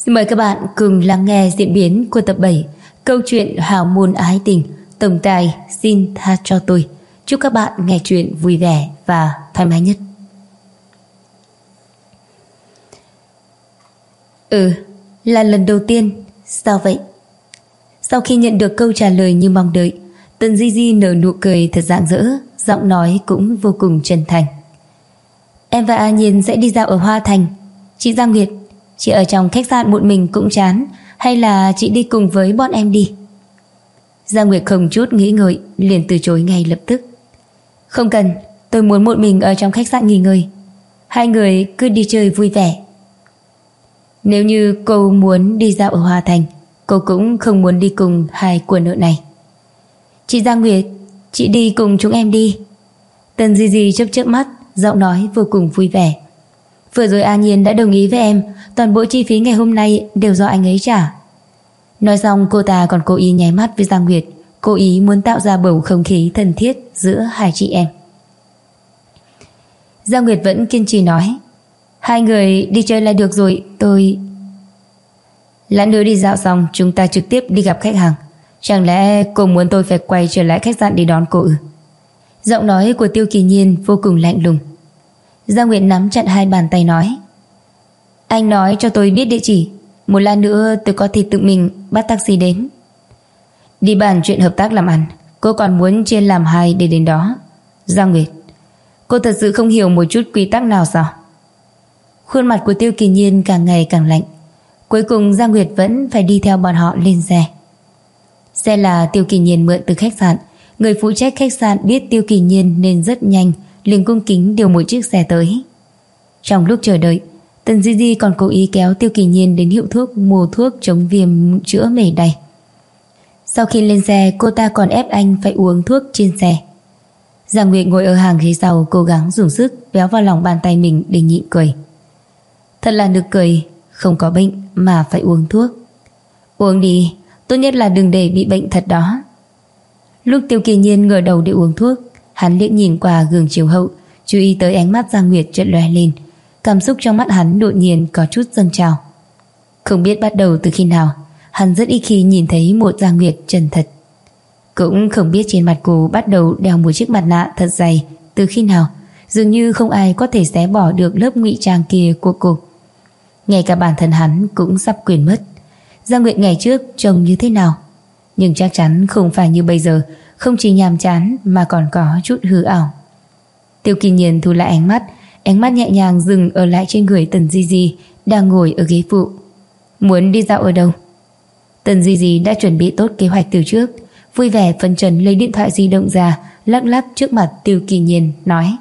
Xin mời các bạn cùng lắng nghe diễn biến của tập 7 câu chuyện Hào môn ái tình, tổng tài xin tha cho tôi. Chúc các bạn nghe chuyện vui vẻ và thoải mái nhất. Là lần đầu tiên. Sao vậy? Sau khi nhận được câu trả lời như mong đợi, Tần Di Di nở nụ cười thật rạng rỡ, giọng nói cũng vô cùng chân thành. Em và A Nhiên sẽ đi dạo ở Hoa Thành. Chị Giang Nguyệt, chị ở trong khách sạn một mình cũng chán, hay là chị đi cùng với bọn em đi? Giang Nguyệt không chút nghĩ ngợi liền từ chối ngay lập tức. Không cần, tôi muốn một mình ở trong khách sạn nghỉ ngơi. Hai người cứ đi chơi vui vẻ. Nếu như cô muốn đi dạo ở Hoa Thành, cô cũng không muốn đi cùng hai của nợ này. Chị Giang Nguyệt, chị đi cùng chúng em đi. Tần Di Di chớp chớp mắt, giọng nói vô cùng vui vẻ. Vừa rồi A Nhiên đã đồng ý với em, toàn bộ chi phí ngày hôm nay đều do anh ấy trả. Nói xong cô ta còn cố ý nháy mắt với Giang Nguyệt, cố ý muốn tạo ra bầu không khí thân thiết giữa hai chị em. Giang Nguyệt vẫn kiên trì nói, hai người đi chơi là được rồi, tôi... Lát nữa đi dạo xong chúng ta trực tiếp đi gặp khách hàng. Chẳng lẽ cô muốn tôi phải quay trở lại khách sạn để đón cô ư? Giọng nói của Tiêu Kỳ Nhiên vô cùng lạnh lùng. Giang Nguyệt nắm chặt hai bàn tay nói, anh nói cho tôi biết địa chỉ, một lát nữa tôi có thể tự mình bắt taxi đến. Đi bàn chuyện hợp tác làm ăn, cô còn muốn chia làm hai để đến đó. Giang Nguyệt, cô thật sự không hiểu một chút quy tắc nào sao? Khuôn mặt của Tiêu Kỳ Nhiên càng ngày càng lạnh. Cuối cùng Giang Nguyệt vẫn phải đi theo bọn họ lên xe. Xe là Tiêu Kỳ Nhiên mượn từ khách sạn. Người phụ trách khách sạn biết Tiêu Kỳ Nhiên nên rất nhanh liền cung kính điều một chiếc xe tới. Trong lúc chờ đợi, Tần Di Di còn cố ý kéo Tiêu Kỳ Nhiên đến hiệu thuốc mua thuốc chống viêm chữa mề đay. Sau khi lên xe, cô ta còn ép anh phải uống thuốc trên xe. Giang Nguyệt ngồi ở hàng ghế sau, cố gắng dùng sức véo vào lòng bàn tay mình để nhịn cười. Thật là nực cười, không có bệnh mà phải uống thuốc. Uống đi, tốt nhất là đừng để bị bệnh thật đó. Lúc Tiêu Kỳ Nhiên ngửa đầu để uống thuốc, hắn liếc nhìn qua gương chiếu hậu, chú ý tới ánh mắt Giang Nguyệt chợt lóe lên. Cảm xúc trong mắt hắn đột nhiên có chút dâng trào. Không biết bắt đầu từ khi nào, hắn rất ít khi nhìn thấy một Giang Nguyệt chân thật. Cũng không biết trên mặt cô bắt đầu đeo một chiếc mặt nạ thật dày từ khi nào, dường như không ai có thể xé bỏ được lớp ngụy trang kia của cô. Ngay cả bản thân hắn cũng sắp quên mất Giang Nguyệt ngày trước trông như thế nào. Nhưng chắc chắn không phải như bây giờ, không chỉ nhàm chán mà còn có chút hư ảo. Tiêu Kỳ Nhiên thu lại ánh mắt nhẹ nhàng dừng ở lại trên người Tần Di Di đang ngồi ở ghế phụ. Muốn đi dạo ở đâu? Tần Di Di đã chuẩn bị tốt kế hoạch từ trước, vui vẻ phấn chấn lấy điện thoại di động ra, lắc lắc trước mặt Tiêu Kỳ Nhiên nói,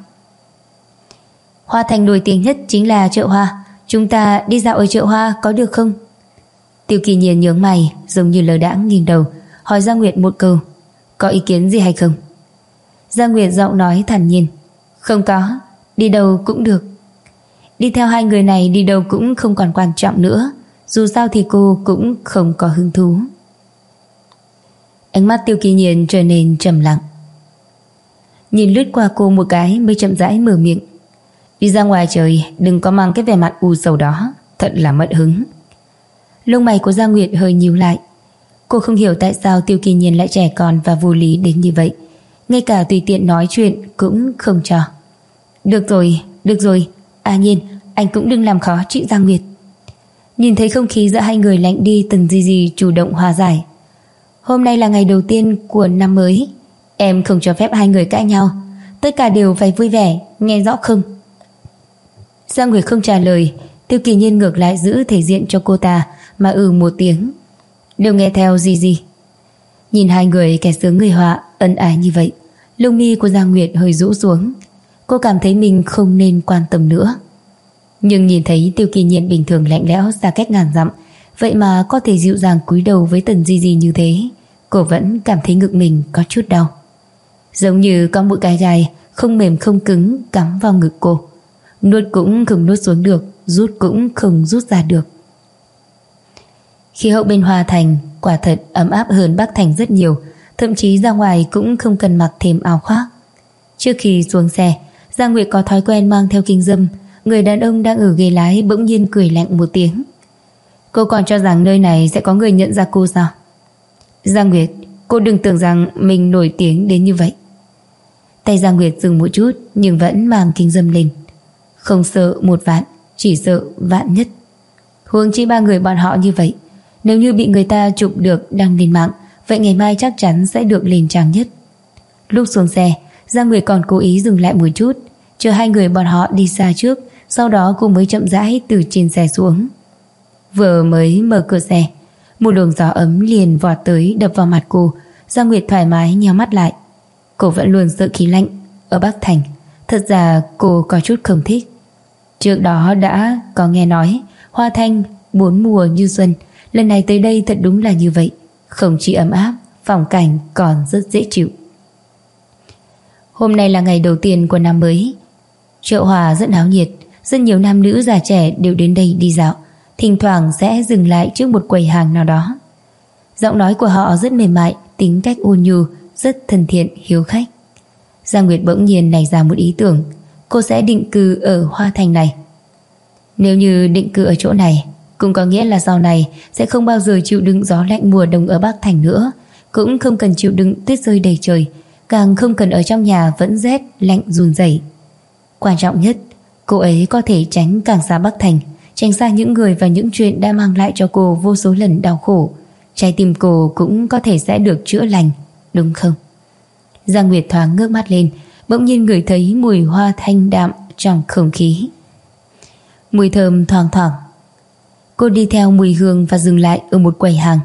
Hoa Thành nổi tiếng nhất chính là chợ hoa, chúng ta đi dạo ở chợ hoa có được không? Tiêu Kỳ Nhiên nhướng mày, giống như lờ đãng nghiêng đầu hỏi Giang Nguyệt một câu, có ý kiến gì hay không? Giang Nguyệt giọng nói thản nhiên, không có, đi đâu cũng được. Đi theo hai người này đi đâu cũng không còn quan trọng nữa, dù sao thì cô cũng không có hứng thú. Ánh mắt Tiêu Kỳ Nhiên trở nên trầm lặng, nhìn lướt qua cô một cái mới chậm rãi mở miệng, đi ra ngoài trời, đừng có mang cái vẻ mặt u sầu đó, thật là mất hứng. Lông mày của Giang Nguyệt hơi nhíu lại. Cô không hiểu tại sao Tiêu Kỳ Nhiên lại trẻ con và vô lý đến như vậy, ngay cả tùy tiện nói chuyện cũng không cho. Được rồi, A Nhiên, anh cũng đừng làm khó chị Giang Nguyệt. Nhìn thấy không khí giữa hai người lạnh đi, Tần Di Di chủ động hòa giải. Hôm nay là ngày đầu tiên của năm mới, em không cho phép hai người cãi nhau, tất cả đều phải vui vẻ, nghe rõ không? Giang Nguyệt không trả lời. Tiêu Kỳ Nhiên ngược lại giữ thể diện cho cô ta mà một tiếng, đều nghe theo Di. Nhìn hai người kẻ sướng người họa ân ái như vậy, lông mi của Giang Nguyệt hơi rũ xuống. Cô cảm thấy mình không nên quan tâm nữa. Nhưng nhìn thấy Tiêu Kỳ Nhiên bình thường lạnh lẽo xa cách ngàn dặm, vậy mà có thể dịu dàng cúi đầu với Tần Di như thế, cô vẫn cảm thấy ngực mình có chút đau, giống như có một cái gai không mềm không cứng cắm vào ngực cô, nuốt cũng không nuốt xuống được, rút cũng không rút ra được. Khí hậu bên Hoa Thành quả thật ấm áp hơn Bắc Thành rất nhiều, thậm chí ra ngoài cũng không cần mặc thêm áo khoác. Trước khi xuống xe, Giang Nguyệt có thói quen mang theo kính râm. Người đàn ông đang ở ghế lái bỗng nhiên cười lạnh một tiếng. Cô còn cho rằng nơi này sẽ có người nhận ra cô sao? Giang Nguyệt, cô đừng tưởng rằng mình nổi tiếng đến như vậy. Tay Giang Nguyệt dừng một chút nhưng vẫn mang kính râm lên. Không sợ 1 vạn, chỉ sợ vạn nhất. Huống chi 3 người bọn họ như vậy, nếu như bị người ta chụp được đăng lên mạng, vậy ngày mai chắc chắn sẽ được lên trang nhất. Lúc xuống xe, Giang Nguyệt còn cố ý dừng lại một chút, chờ 2 người bọn họ đi xa trước, sau đó cô mới chậm rãi từ trên xe xuống. Vừa mới mở cửa xe, một luồng gió ấm liền vọt tới đập vào mặt cô. Giang Nguyệt thoải mái nhắm mắt lại. Cô vẫn luôn sợ khí lạnh ở Bắc Thành. Thật ra cô có chút không thích. Trước đó đã có nghe nói Hoa Thanh 4 mùa như xuân, lần này tới đây thật đúng là như vậy. Không chỉ ấm áp, phong cảnh còn rất dễ chịu. Hôm nay là ngày đầu tiên của năm mới. Chợ Hòa rất náo nhiệt, rất nhiều nam nữ già trẻ đều đến đây đi dạo, thỉnh thoảng sẽ dừng lại trước một quầy hàng nào đó. Giọng nói của họ rất mềm mại, tính cách ôn nhu, rất thân thiện, hiếu khách. Giang Nguyệt bỗng nhiên nảy ra một ý tưởng, cô sẽ định cư ở Hoa Thành này. Nếu như định cư ở chỗ này, cũng có nghĩa là sau này sẽ không bao giờ chịu đựng gió lạnh mùa đông ở Bắc Thành nữa, cũng không cần chịu đựng tuyết rơi đầy trời, càng không cần ở trong nhà vẫn rét lạnh run rẩy. Quan trọng nhất, cô ấy có thể tránh càng xa Bắc Thành, tránh xa những người và những chuyện đã mang lại cho cô vô số lần đau khổ. Trái tim cô cũng có thể sẽ được chữa lành, đúng không? Giang Nguyệt thoáng ngước mắt lên, bỗng nhiên ngửi thấy mùi hoa thanh đạm trong không khí. Mùi thơm thoang thoảng. Cô đi theo mùi hương và dừng lại ở một quầy hàng.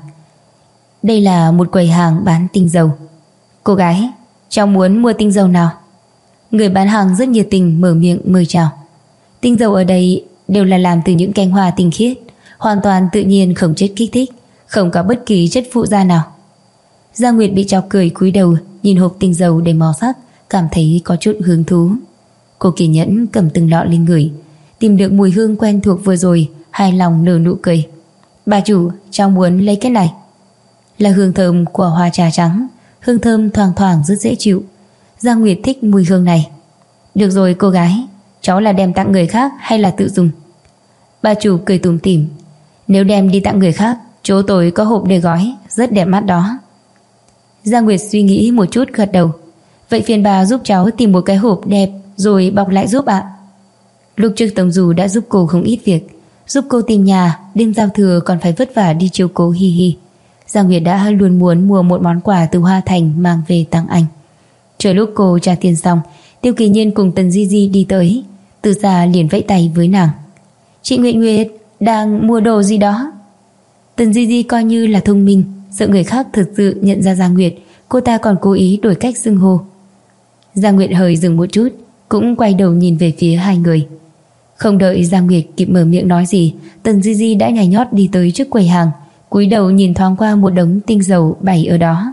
Đây là một quầy hàng bán tinh dầu. Cô gái, cháu muốn mua tinh dầu nào? Người bán hàng rất nhiệt tình mở miệng mời chào. Tinh dầu ở đây đều là làm từ những cánh hoa tinh khiết, hoàn toàn tự nhiên, không chất kích thích, không có bất kỳ chất phụ gia nào. Giang Nguyệt bị chọc cười cúi đầu nhìn hộp tinh dầu đầy màu sắc, cảm thấy có chút hứng thú. Cô kiên nhẫn cầm từng lọ lên ngửi, tìm được mùi hương quen thuộc vừa rồi, hài lòng nở nụ cười. Bà chủ, cháu muốn lấy cái này. Là hương thơm của hoa trà trắng, hương thơm thoang thoảng rất dễ chịu. Giang Nguyệt thích mùi hương này. Được rồi cô gái, cháu là đem tặng người khác hay là tự dùng? Bà chủ cười tủm tỉm. Nếu đem đi tặng người khác, chỗ tôi có hộp để gói, rất đẹp mắt đó. Giang Nguyệt suy nghĩ một chút gật đầu. Vậy phiền bà giúp cháu tìm một cái hộp đẹp rồi bọc lại giúp ạ. Lúc trước Tống Du đã giúp cô không ít việc, giúp cô tìm nhà, đêm giao thừa còn phải vất vả đi chiếu cố Hi Hi. Giang Nguyệt đã luôn muốn mua một món quà từ Hoa Thành mang về tặng anh. Chờ lúc cô trả tiền xong, Tiêu Kỳ Nhiên cùng Tần Di Di đi tới, từ xa liền vẫy tay với nàng. Chị Nguyệt Nguyệt đang mua đồ gì đó? Tần Di Di coi như là thông minh, sợ người khác thực sự nhận ra Giang Nguyệt, cô ta còn cố ý đổi cách xưng hô. Giang Nguyệt hơi dừng một chút, cũng quay đầu nhìn về phía hai người. Không đợi Giang Nguyệt kịp mở miệng nói gì, Tần Di Di đã nhảy nhót đi tới trước quầy hàng, cúi đầu nhìn thoáng qua một đống tinh dầu bày ở đó.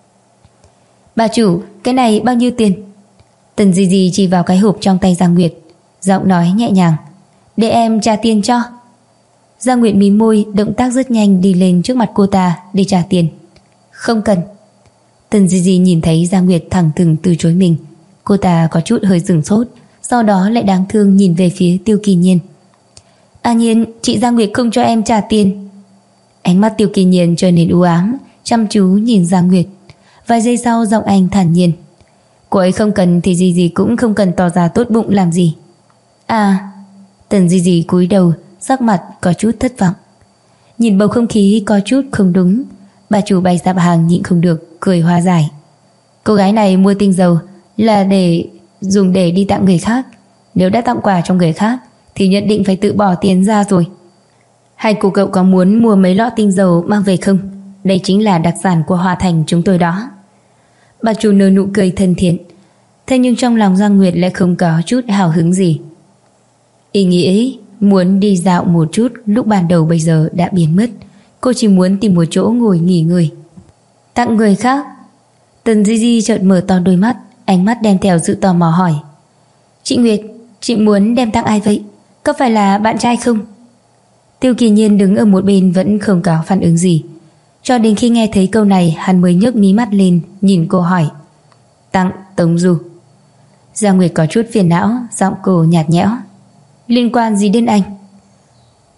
Bà chủ, cái này bao nhiêu tiền? Tần Di Di chỉ vào cái hộp trong tay Giang Nguyệt, giọng nói nhẹ nhàng. Để em trả tiền cho. Giang Nguyệt mím môi, động tác rất nhanh đi lên trước mặt cô ta để trả tiền. Không cần. Tần Di Di nhìn thấy Giang Nguyệt thẳng thừng từ chối mình, cô ta có chút hơi sửng sốt, sau đó lại đáng thương nhìn về phía Tiêu Kỳ Nhiên. À Nhiên, chị Giang Nguyệt không cho em trả tiền. Ánh mắt Tiêu Kỳ Nhiên trở nên u ám, chăm chú nhìn Giang Nguyệt. Vài giây sau giọng anh thản nhiên. Cô ấy không cần thì Di Di cũng không cần tỏ ra tốt bụng làm gì. À. Tần Di Di cúi đầu, sắc mặt có chút thất vọng. Nhìn bầu không khí có chút không đúng, bà chủ bày sạp hàng nhịn không được cười hòa giải. Cô gái này mua tinh dầu là để dùng để đi tặng người khác, nếu đã tặng quà cho người khác thì nhất định phải tự bỏ tiền ra rồi. Hai cô cậu có muốn mua mấy lọ tinh dầu mang về không? Đây chính là đặc sản của Hoa Thành chúng tôi đó. Bà chủ nở nụ cười thân thiện. Thế nhưng trong lòng Giang Nguyệt lại không có chút hào hứng gì. Ý nghĩ muốn đi dạo một chút lúc ban đầu bây giờ đã biến mất. Cô chỉ muốn tìm một chỗ ngồi nghỉ ngơi. Tặng người khác? Tần Di Di chợt mở to đôi mắt, ánh mắt đem theo sự tò mò hỏi. Chị Nguyệt, chị muốn đem tặng ai vậy? Có phải là bạn trai không? Tiêu Kỳ Nhiên đứng ở một bên vẫn không có phản ứng gì. Cho đến khi nghe thấy câu này, hắn mới nhấc mí mắt lên nhìn cô hỏi. Tặng Tống Du. Giang Nguyệt có chút phiền não, giọng cô nhạt nhẽo. Liên quan gì đến anh?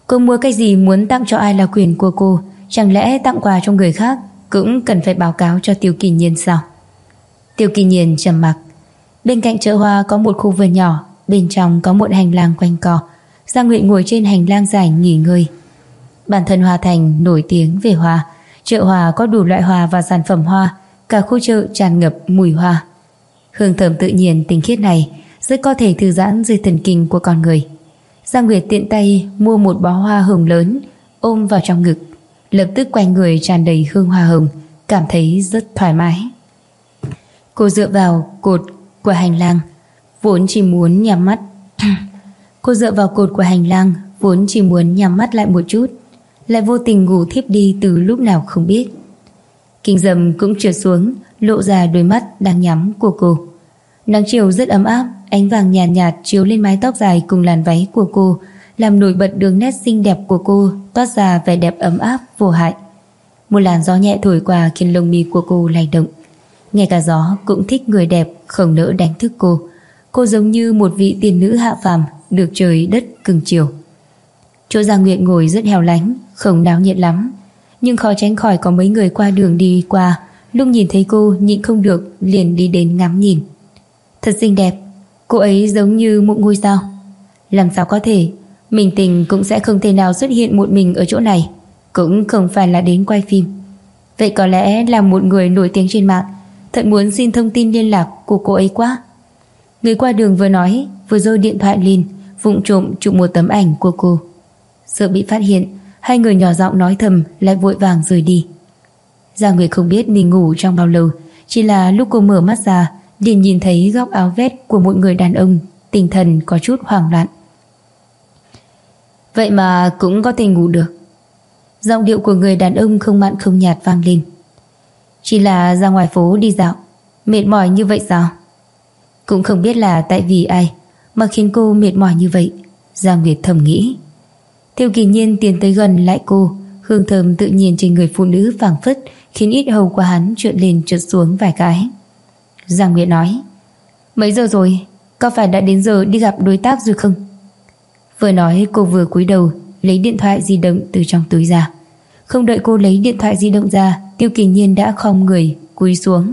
Cô mua cái gì, muốn tặng cho ai là quyền của cô. Chẳng lẽ tặng quà cho người khác cũng cần phải báo cáo cho Tiêu Kỳ Nhiên sao? Tiêu Kỳ Nhiên trầm mặc. Bên cạnh chợ hoa có một khu vườn nhỏ, bên trong có một hành lang quanh co. Giang Nguyệt ngồi trên hành lang dài nghỉ ngơi. Bản thân Hoa Thành nổi tiếng về hoa. Chợ hoa có đủ loại hoa và sản phẩm hoa. Cả khu chợ tràn ngập mùi hoa. Hương thơm tự nhiên tinh khiết này rất có thể thư giãn dây thần kinh của con người. Giang Nguyệt tiện tay mua một bó hoa hồng lớn, ôm vào trong ngực. Lập tức quanh người tràn đầy hương hoa hồng, cảm thấy rất thoải mái. Cô dựa vào cột của hành lang, vốn chỉ muốn nhắm mắt. Cô dựa vào cột của hành lang, vốn chỉ muốn nhắm mắt lại một chút, lại vô tình ngủ thiếp đi từ lúc nào không biết. Kính râm cũng trượt xuống, lộ ra đôi mắt đang nhắm của cô. Nắng chiều rất ấm áp, ánh vàng nhạt nhạt chiếu lên mái tóc dài cùng làn váy của cô, làm nổi bật đường nét xinh đẹp của cô, toát ra vẻ đẹp ấm áp vô hại. Một làn gió nhẹ thổi qua khiến lông mi của cô lay động. Ngay cả gió cũng thích người đẹp, không nỡ đánh thức cô. Cô giống như một vị tiên nữ hạ phàm, được trời đất cưng chiều. Chỗ Giang Nguyệt ngồi rất hẻo lánh, không náo nhiệt lắm, nhưng khó tránh khỏi có mấy người qua đường đi qua. Lúc nhìn thấy cô nhịn không được liền đi đến ngắm nhìn. Thật xinh đẹp, cô ấy giống như một ngôi sao. Làm sao có thể, mình tình cũng sẽ không thể nào xuất hiện một mình ở chỗ này, cũng không phải là đến quay phim. Vậy có lẽ là một người nổi tiếng trên mạng. Thật muốn xin thông tin liên lạc của cô ấy quá. Người qua đường vừa nói vừa giơ điện thoại lên, vụng trộm chụp một tấm ảnh của cô. Sợ bị phát hiện, hai người nhỏ giọng nói thầm lại vội vàng rời đi. Giang Nguyệt không biết mình ngủ trong bao lâu, chỉ là lúc cô mở mắt ra liền nhìn thấy góc áo vest của một người đàn ông, tinh thần có chút hoảng loạn. Vậy mà cũng có thể ngủ được. Giọng điệu của người đàn ông không mặn không nhạt vang lên. Chỉ là ra ngoài phố đi dạo, mệt mỏi như vậy sao? Cũng không biết là tại vì ai mà khiến cô mệt mỏi như vậy, Giang Nguyệt thầm nghĩ. Tiêu Kỳ Nhiên tiến tới gần lại cô, hương thơm tự nhiên trên người phụ nữ phảng phất khiến ít hầu của hắn trượt lên trượt xuống vài cái. Giang Nguyệt nói: Mấy giờ rồi? Có phải đã đến giờ đi gặp đối tác rồi không? Vừa nói cô vừa cúi đầu lấy điện thoại di động từ trong túi ra. Không đợi cô lấy điện thoại di động ra, Tiêu Kỳ Nhiên đã khom người cúi xuống.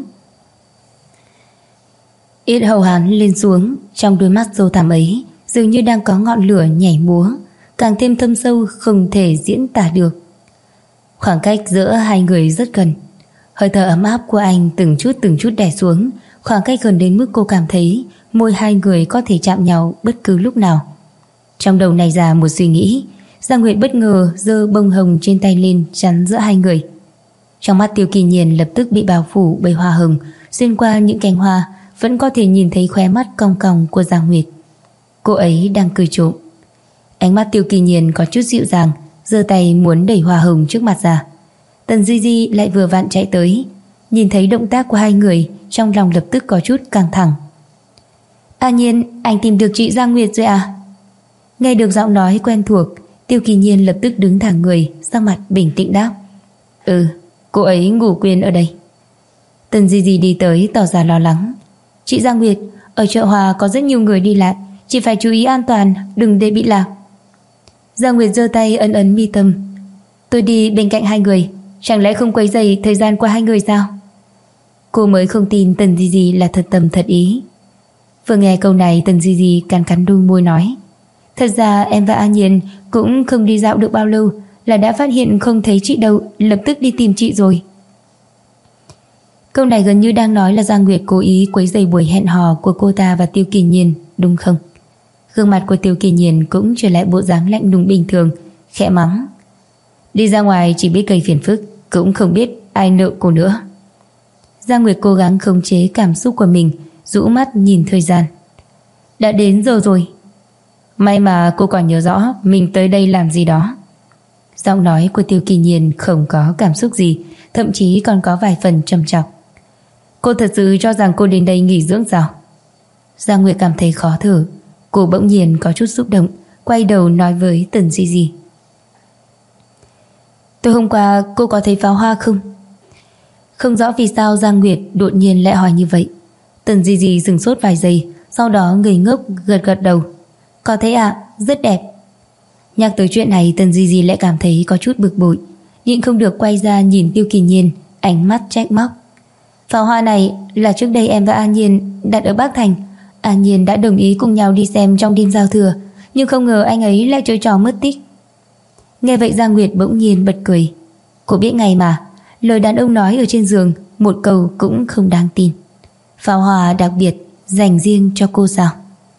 Yết hầu hắn lên xuống, trong đôi mắt sâu thẳm ấy dường như đang có ngọn lửa nhảy múa, càng thêm thâm sâu không thể diễn tả được. Khoảng cách giữa hai người rất gần, hơi thở ấm áp của anh từng chút đè xuống, khoảng cách gần đến mức cô cảm thấy môi hai người có thể chạm nhau bất cứ lúc nào. Trong đầu này ra một suy nghĩ, Giang Nguyệt bất ngờ giơ bông hồng trên tay lên chắn giữa hai người. Trong mắt Tiêu Kỳ Nhiên lập tức bị bao phủ bởi hoa hồng, xuyên qua những cánh hoa vẫn có thể nhìn thấy khóe mắt cong cong của Giang Nguyệt. Cô ấy đang cười trộm. Ánh mắt Tiêu Kỳ Nhiên có chút dịu dàng, giơ tay muốn đẩy hoa hồng trước mặt ra. Tần Di Di lại vừa vặn chạy tới, nhìn thấy động tác của hai người, trong lòng lập tức có chút căng thẳng. A Nhiên, anh tìm được chị Giang Nguyệt rồi à? Nghe được giọng nói quen thuộc, Tiêu Kỳ Nhiên lập tức đứng thẳng người, sắc mặt bình tĩnh đáp: Ừ, cô ấy ngủ quên ở đây. Tần Di Di đi tới tỏ ra lo lắng. Chị Giang Nguyệt, ở chợ hoa có rất nhiều người đi lại, chị phải chú ý an toàn, đừng để bị lạc. Giang Nguyệt giơ tay ấn ấn mi tâm. Tôi đi bên cạnh hai người, chẳng lẽ không quấy rầy thời gian của hai người sao? Cô mới không tin Tần Di Di là thật tâm thật ý. Vừa nghe câu này, Tần Di Di cắn cắn đôi môi nói: Thật ra em và A Nhiên cũng không đi dạo được bao lâu là đã phát hiện không thấy chị đâu, lập tức đi tìm chị rồi. Câu này gần như đang nói là Giang Nguyệt cố ý quấy rầy buổi hẹn hò của cô ta và Tiêu Kỳ Nhiên, đúng không? Gương mặt của Tiêu Kỳ Nhiên cũng trở lại bộ dáng lạnh lùng bình thường, khẽ mắng: Đi ra ngoài chỉ biết gây phiền phức, cũng không biết ai nợ cô nữa. Giang Nguyệt cố gắng khống chế cảm xúc của mình, rũ mắt nhìn thời gian. Đã đến giờ rồi. May mà cô còn nhớ rõ mình tới đây làm gì đó. Giọng nói của Tiêu Kỳ Nhiên không có cảm xúc gì, thậm chí còn có vài phần trầm trọng. Cô thật sự cho rằng cô đến đây nghỉ dưỡng sao? Giang Nguyệt cảm thấy khó thở. Cô bỗng nhiên có chút xúc động, quay đầu nói với Tần Di Di: Tối hôm qua cô có thấy pháo hoa không? Không rõ vì sao Giang Nguyệt đột nhiên lại hỏi như vậy. Tần Di Di dừng sốt vài giây, sau đó ngây ngốc gật gật đầu. Có thấy ạ, rất đẹp. Nhắc tới chuyện này, Tần Di Di lại cảm thấy có chút bực bội, nhịn không được quay ra nhìn Tiêu Kỳ Nhiên, ánh mắt trách móc. Pháo hoa này là trước đây em và An Nhiên đặt ở Bắc Thành. An Nhiên đã đồng ý cùng nhau đi xem trong đêm giao thừa, nhưng không ngờ anh ấy lại chơi trò mất tích. Nghe vậy Giang Nguyệt bỗng nhiên bật cười. Cô biết ngay mà, lời đàn ông nói ở trên giường một câu cũng không đáng tin. Pháo hoa đặc biệt dành riêng cho cô sao?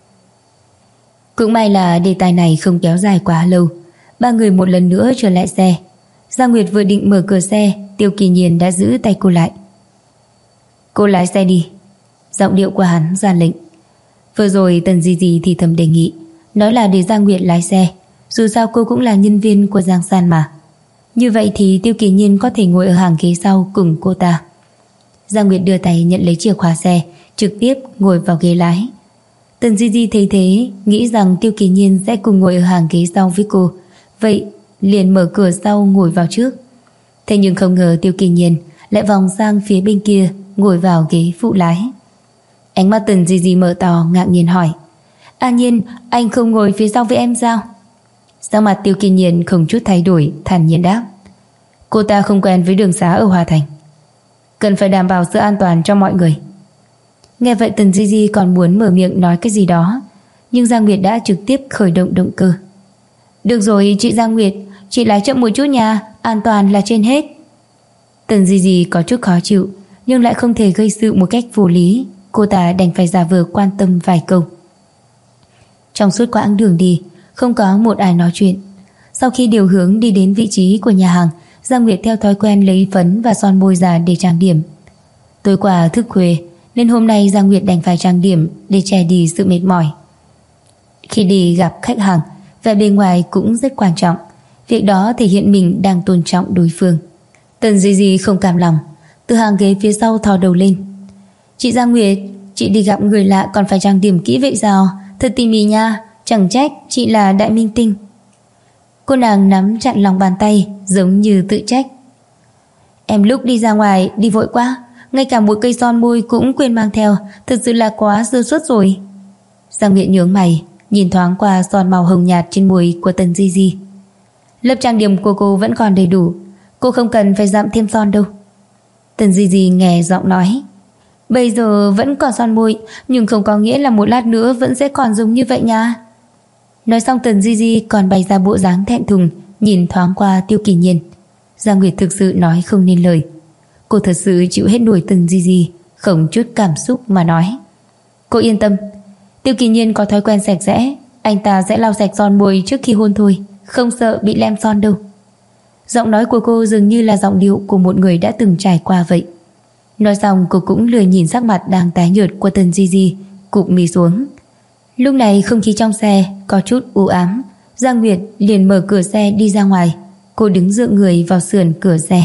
Cũng may là đề tài này không kéo dài quá lâu. Ba người một lần nữa trở lại xe. Giang Nguyệt vừa định mở cửa xe, Tiêu Kỳ Nhiên đã giữ tay cô lại. Cô lái xe đi. Giọng điệu của hắn ra lệnh. Vừa rồi Tần Di Di thì thầm đề nghị, nói là để Giang Nguyệt lái xe, dù sao cô cũng là nhân viên của Giang San mà. Như vậy thì Tiêu Kỳ Nhiên có thể ngồi ở hàng ghế sau cùng cô ta. Giang Nguyệt đưa tay nhận lấy chìa khóa xe, trực tiếp ngồi vào ghế lái. Tần Di Di thấy thế, nghĩ rằng Tiêu Kỳ Nhiên sẽ cùng ngồi ở hàng ghế sau với cô, vậy liền mở cửa sau ngồi vào trước. Thế nhưng không ngờ Tiêu Kỳ Nhiên lại vòng sang phía bên kia, ngồi vào ghế phụ lái. Ánh mắt Tần Di Di mở to, ngạc nhiên hỏi: An Nhiên, anh không ngồi phía sau với em sao? Sắc mặt Tiêu Kỳ Nhiên không chút thay đổi, thản nhiên đáp: Cô ta không quen với đường xá ở Hòa Thành, cần phải đảm bảo sự an toàn cho mọi người. Nghe vậy Tần Di Di còn muốn mở miệng nói cái gì đó, nhưng Giang Nguyệt đã trực tiếp khởi động động cơ. Được rồi chị Giang Nguyệt, chị lái chậm một chút nha, an toàn là trên hết. Tần Di Di có chút khó chịu, nhưng lại không thể gây sự một cách vô lý. Cô ta đành phải giả vờ quan tâm vài câu. Trong suốt quãng đường đi, không có một ai nói chuyện. Sau khi điều hướng đi đến vị trí của nhà hàng, Giang Nguyệt theo thói quen lấy phấn và son môi ra để trang điểm. Tối qua thức khuya nên hôm nay Giang Nguyệt đành phải trang điểm để che đi sự mệt mỏi. Khi đi gặp khách hàng, vẻ bề ngoài cũng rất quan trọng. Việc đó thể hiện mình đang tôn trọng đối phương. Tần Di Di không cam lòng, từ hàng ghế phía sau thò đầu lên. Chị Giang Nguyệt, chị đi gặp người lạ còn phải trang điểm kỹ vậy sao? Thật tỉ mỉ nha, chẳng trách chị là đại minh tinh. Cô nàng nắm chặt lòng bàn tay, giống như tự trách. Em lúc đi ra ngoài đi vội quá, ngay cả một cây son môi cũng quên mang theo, thật sự là quá sơ suất rồi. Giang Nguyệt nhướng mày, nhìn thoáng qua son màu hồng nhạt trên môi của Tần Di Di. Lớp trang điểm của cô vẫn còn đầy đủ, cô không cần phải dặm thêm son đâu. Tần Di Di nghe giọng nói. Bây giờ vẫn còn son môi, nhưng không có nghĩa là một lát nữa vẫn sẽ còn giống như vậy nha. Nói xong Tần Di Di còn bày ra bộ dáng thẹn thùng, nhìn thoáng qua Tiêu Kỳ Nhiên. Giang Nguyệt thực sự nói không nên lời. Cô thật sự chịu hết nổi Tần Di Di, không chút cảm xúc mà nói. Cô yên tâm, Tiêu Kỳ Nhiên có thói quen sạch sẽ, anh ta sẽ lau sạch son môi trước khi hôn thôi, không sợ bị lem son đâu. Giọng nói của cô dường như là giọng điệu của một người đã từng trải qua vậy. Nói xong cô cũng lười nhìn sắc mặt đang tái nhợt của Tần Di Di, cụp mi xuống. Lúc này không khí trong xe có chút u ám. Giang Nguyệt liền mở cửa xe đi ra ngoài. Cô đứng dựa người vào sườn cửa xe.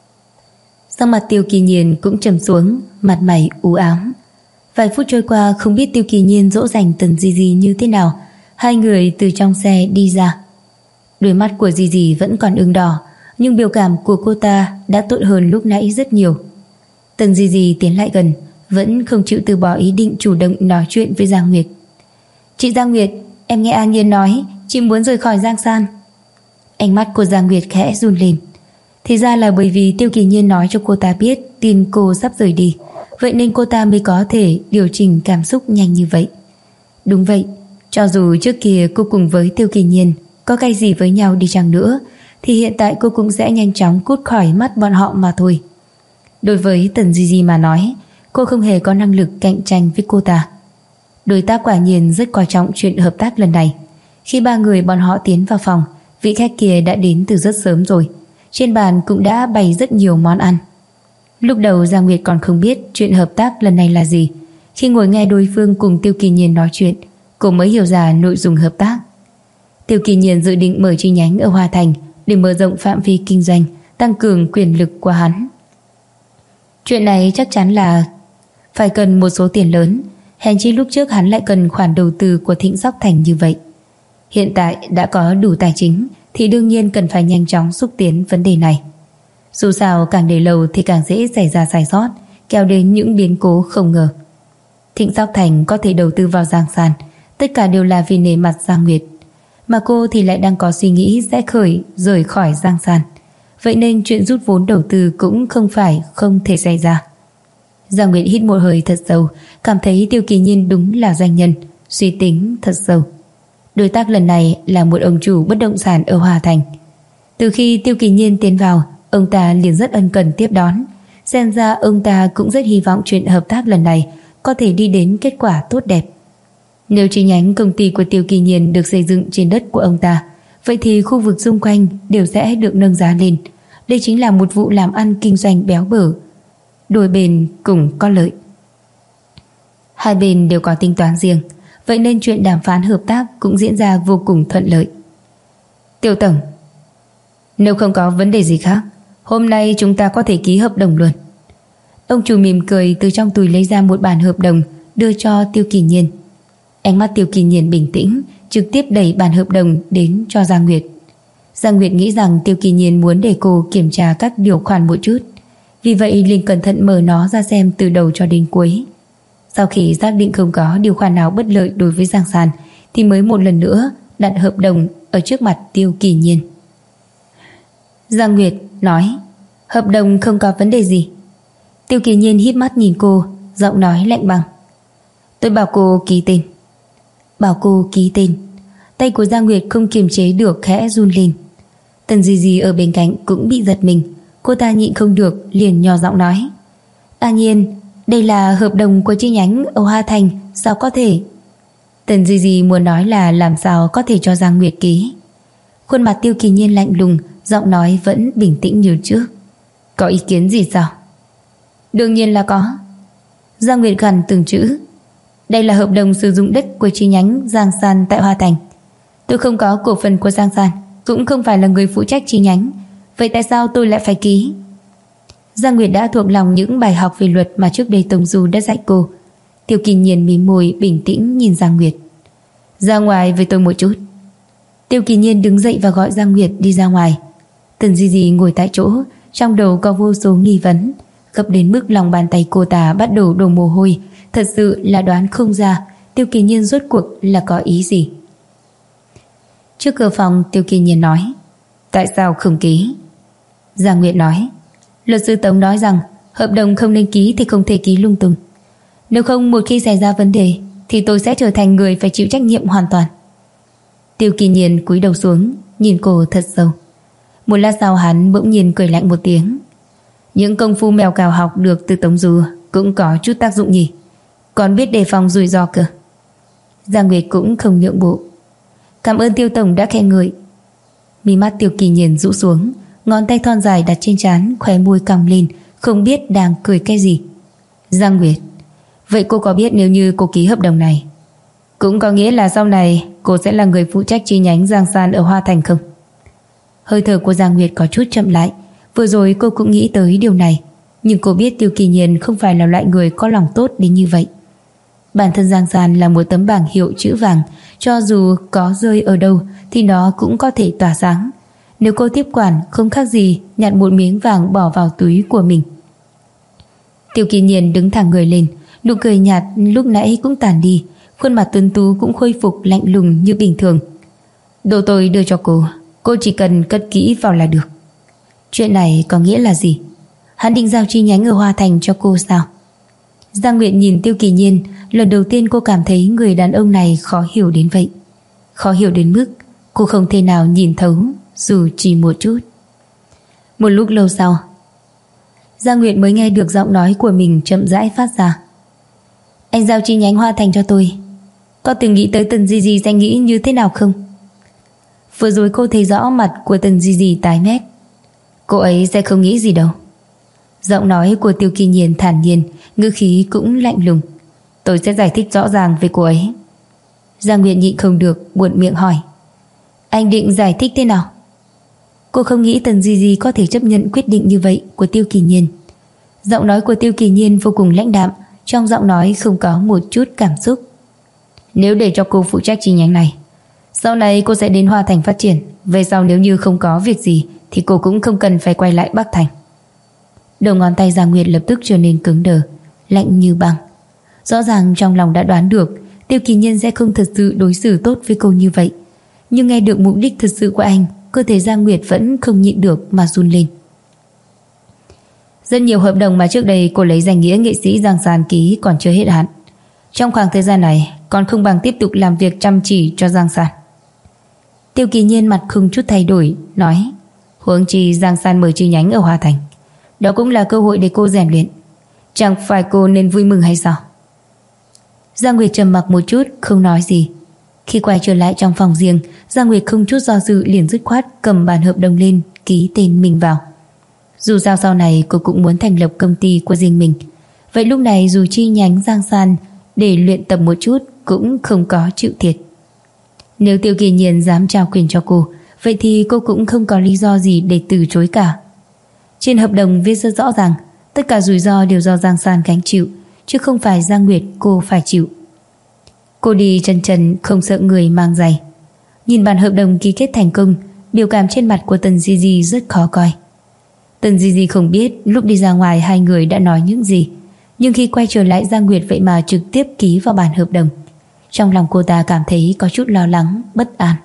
Sắc mặt Tiêu Kỳ Nhiên cũng trầm xuống, mặt mày u ám. Vài phút trôi qua, không biết Tiêu Kỳ Nhiên dỗ dành Tần Di Di như thế nào. Hai người từ trong xe đi ra. Đôi mắt của Di Di vẫn còn ửng đỏ, nhưng biểu cảm của cô ta đã tốt hơn lúc nãy rất nhiều. Tần Di Di tiến lại gần, vẫn không chịu từ bỏ ý định chủ động nói chuyện với Giang Nguyệt. Chị Giang Nguyệt, em nghe An Nhiên nói chị muốn rời khỏi Giang San. Ánh mắt của Giang Nguyệt khẽ run lên. Thì ra là bởi vì Tiêu Kỳ Nhiên nói cho cô ta biết tin cô sắp rời đi, vậy nên cô ta mới có thể điều chỉnh cảm xúc nhanh như vậy. Đúng vậy, cho dù trước kia cô cùng với Tiêu Kỳ Nhiên có cái gì với nhau đi chăng nữa, thì hiện tại cô cũng sẽ nhanh chóng cút khỏi mắt bọn họ mà thôi. Đối với Tần Di Di mà nói, cô không hề có năng lực cạnh tranh với cô ta. Đối tác quả nhiên rất coi trọng chuyện hợp tác lần này. Khi ba người bọn họ tiến vào phòng, vị khách kia đã đến từ rất sớm rồi. Trên bàn cũng đã bày rất nhiều món ăn. Lúc đầu Giang Nguyệt còn không biết chuyện hợp tác lần này là gì. Khi ngồi nghe đối phương cùng Tiêu Kỳ Nhiên nói chuyện, cô mới hiểu ra nội dung hợp tác. Tiêu Kỳ Nhiên dự định mở chi nhánh ở Hòa Thành để mở rộng phạm vi kinh doanh, tăng cường quyền lực của hắn. Chuyện này chắc chắn là phải cần một số tiền lớn, hèn chi lúc trước hắn lại cần khoản đầu tư của Thịnh Sóc Thành như vậy. Hiện tại đã có đủ tài chính thì đương nhiên cần phải nhanh chóng xúc tiến vấn đề này. Dù sao càng để lâu thì càng dễ xảy ra sai sót, kéo đến những biến cố không ngờ. Thịnh Sóc Thành có thể đầu tư vào Giang San, tất cả đều là vì nể mặt Giang Nguyệt. mà cô thì lại đang có suy nghĩ sẽ rời khỏi Giang San. Vậy nên chuyện rút vốn đầu tư cũng không phải không thể xảy ra. Giang Nguyệt hít một hơi thật sâu, cảm thấy Tiêu Kỳ Nhiên đúng là doanh nhân, suy tính thật sâu. Đối tác lần này là một ông chủ bất động sản ở Hòa Thành. Từ khi Tiêu Kỳ Nhiên tiến vào, ông ta liền rất ân cần tiếp đón. Xem ra ông ta cũng rất hy vọng chuyện hợp tác lần này có thể đi đến kết quả tốt đẹp. Nếu chi nhánh công ty của Tiêu Kỳ Nhiên được xây dựng trên đất của ông ta, vậy thì khu vực xung quanh đều sẽ được nâng giá lên. Đây chính là một vụ làm ăn kinh doanh béo bở, đôi bên cùng có lợi. Hai bên đều có tính toán riêng, vậy nên chuyện đàm phán hợp tác cũng diễn ra vô cùng thuận lợi. Tiêu tổng, nếu không có vấn đề gì khác, hôm nay chúng ta có thể ký hợp đồng luôn. Ông chủ mỉm cười từ trong túi lấy ra một bản hợp đồng đưa cho Tiêu Kỳ Nhiên. Ánh mắt Tiêu Kỳ Nhiên bình tĩnh, trực tiếp đẩy bản hợp đồng đến cho Giang Nguyệt. Giang Nguyệt nghĩ rằng Tiêu Kỳ Nhiên muốn để cô kiểm tra các điều khoản một chút, vì vậy liền cẩn thận mở nó ra xem từ đầu cho đến cuối. Sau khi xác định không có điều khoản nào bất lợi đối với Giang San, thì mới một lần nữa đặt hợp đồng ở trước mặt Tiêu Kỳ Nhiên. Giang Nguyệt nói, hợp đồng không có vấn đề gì. Tiêu Kỳ Nhiên híp mắt nhìn cô, giọng nói lạnh băng. Tôi bảo cô ký tên. Bảo cô ký tên. Tay của Giang Nguyệt không kiềm chế được khẽ run lên. Tần Di Di ở bên cạnh cũng bị giật mình. Cô ta nhịn không được liền nhỏ giọng nói, A Nhiên, đây là hợp đồng của chi nhánh ở Hoa Thành, sao có thể? Tần Di Di muốn nói là làm sao có thể cho Giang Nguyệt ký. Khuôn mặt Tiêu Kỳ Nhiên lạnh lùng, giọng nói vẫn bình tĩnh như trước. Có ý kiến gì sao? Đương nhiên là có. Giang Nguyệt gằn từng chữ. Đây là hợp đồng sử dụng đất của chi nhánh Giang San tại Hoa Thành. Tôi không có cổ phần của Giang San, cũng không phải là người phụ trách chi nhánh. Vậy tại sao tôi lại phải ký? Giang Nguyệt đã thuộc lòng những bài học về luật mà trước đây Tống Du đã dạy cô. Tiêu Kỳ Nhiên mím môi bình tĩnh nhìn Giang Nguyệt. Ra ngoài với tôi một chút. Tiêu Kỳ Nhiên đứng dậy và gọi Giang Nguyệt đi ra ngoài. Tần Di Di ngồi tại chỗ, trong đầu có vô số nghi vấn, gấp đến mức lòng bàn tay cô ta bắt đầu đổ mồ hôi. Thật sự là đoán không ra Tiêu Kỳ Nhiên rốt cuộc là có ý gì. Trước cửa phòng, Tiêu Kỳ Nhiên nói, tại sao không ký? Giang Nguyệt nói, luật sư Tống nói rằng hợp đồng không nên ký thì không thể ký lung tung. Nếu không một khi xảy ra vấn đề thì tôi sẽ trở thành người phải chịu trách nhiệm hoàn toàn. Tiêu Kỳ Nhiên cúi đầu xuống, nhìn cô thật sâu. Một lát sau hắn bỗng nhiên cười lạnh một tiếng. Những công phu mèo cào học được từ Tống Du cũng có chút tác dụng nhỉ, còn biết đề phòng rủi ro cơ. Giang Nguyệt cũng không nhượng bộ. Cảm ơn Tiêu tổng đã khen ngợi. Mí mắt Tiêu Kỳ Nhiên rũ xuống, ngón tay thon dài đặt trên trán, khóe môi cong lên, không biết đang cười cái gì. Giang Nguyệt, vậy cô có biết nếu như cô ký hợp đồng này, cũng có nghĩa là sau này cô sẽ là người phụ trách chi nhánh Giang San ở Hoa Thành không? Hơi thở của Giang Nguyệt có chút chậm lại. Vừa rồi cô cũng nghĩ tới điều này, nhưng cô biết Tiêu Kỳ Nhiên không phải là loại người có lòng tốt đến như vậy. Bản thân Giang San là một tấm bảng hiệu chữ vàng, cho dù có rơi ở đâu thì nó cũng có thể tỏa sáng. Nếu cô tiếp quản, không khác gì nhặt một miếng vàng bỏ vào túi của mình. Tiêu Kỳ Nhiên đứng thẳng người lên, nụ cười nhạt lúc nãy cũng tàn đi, khuôn mặt tuấn tú cũng khôi phục lạnh lùng như bình thường. Đồ tôi đưa cho cô chỉ cần cất kỹ vào là được. Chuyện này có nghĩa là gì? Hắn định giao chi nhánh ở Hoa Thành cho cô sao? Giang Nguyệt nhìn Tiêu Kỳ Nhiên, lần đầu tiên cô cảm thấy người đàn ông này khó hiểu đến vậy. Khó hiểu đến mức cô không thể nào nhìn thấu dù chỉ một chút. Một lúc lâu sau, Giang Nguyệt mới nghe được giọng nói của mình chậm rãi phát ra. Anh giao chi nhánh Hoa Thành cho tôi, có từng nghĩ tới Tần Di Di sẽ nghĩ như thế nào không? Vừa rồi cô thấy rõ mặt của Tần Di Di tái mét. Cô ấy sẽ không nghĩ gì đâu. Giọng nói của Tiêu Kỳ Nhiên thản nhiên, ngữ khí cũng lạnh lùng. Tôi sẽ giải thích rõ ràng về cô ấy. Giang Nguyệt nhịn không được buột miệng hỏi, anh định giải thích thế nào? Cô không nghĩ Tần Di Di có thể chấp nhận quyết định như vậy của Tiêu Kỳ Nhiên. Giọng nói của Tiêu Kỳ Nhiên vô cùng lãnh đạm, trong giọng nói không có một chút cảm xúc. Nếu để cho cô phụ trách chi nhánh này, sau này cô sẽ đến Hoa Thành phát triển. Về sau nếu như không có việc gì thì cô cũng không cần phải quay lại Bắc Thành. Đầu ngón tay Giang Nguyệt lập tức trở nên cứng đờ, lạnh như băng. Rõ ràng trong lòng đã đoán được Tiêu Kỳ Nhiên sẽ không thật sự đối xử tốt với cô như vậy, nhưng nghe được mục đích thật sự của anh, cơ thể Giang Nguyệt vẫn không nhịn được mà run lên. Rất nhiều hợp đồng mà trước đây cô lấy danh nghĩa nghệ sĩ Giang San ký còn chưa hết hạn. Trong khoảng thời gian này còn không bằng tiếp tục làm việc chăm chỉ cho Giang San. Tiêu Kỳ Nhiên mặt không chút thay đổi nói, huống chi Giang San mở chi nhánh ở Hoa Thành, đó cũng là cơ hội để cô rèn luyện, chẳng phải cô nên vui mừng hay sao? Giang Nguyệt trầm mặc một chút không nói gì. Khi quay trở lại trong phòng riêng, Giang Nguyệt không chút do dự liền dứt khoát cầm bản hợp đồng lên, ký tên mình vào. Dù sao sau này cô cũng muốn thành lập công ty của riêng mình, vậy lúc này dù chi nhánh Giang San để luyện tập một chút cũng không có chịu thiệt. Nếu Tiêu Kỳ Nhiên dám trao quyền cho cô, vậy thì cô cũng không có lý do gì để từ chối cả. Trên hợp đồng viết rất rõ ràng, tất cả rủi ro đều do Giang San gánh chịu, chứ không phải Giang Nguyệt cô phải chịu. Cô đi chân trần không sợ người mang giày. Nhìn bản hợp đồng ký kết thành công, biểu cảm trên mặt của Tần Di Di rất khó coi. Tần Di Di không biết lúc đi ra ngoài hai người đã nói những gì, nhưng khi quay trở lại Giang Nguyệt vậy mà trực tiếp ký vào bản hợp đồng. Trong lòng cô ta cảm thấy có chút lo lắng, bất an.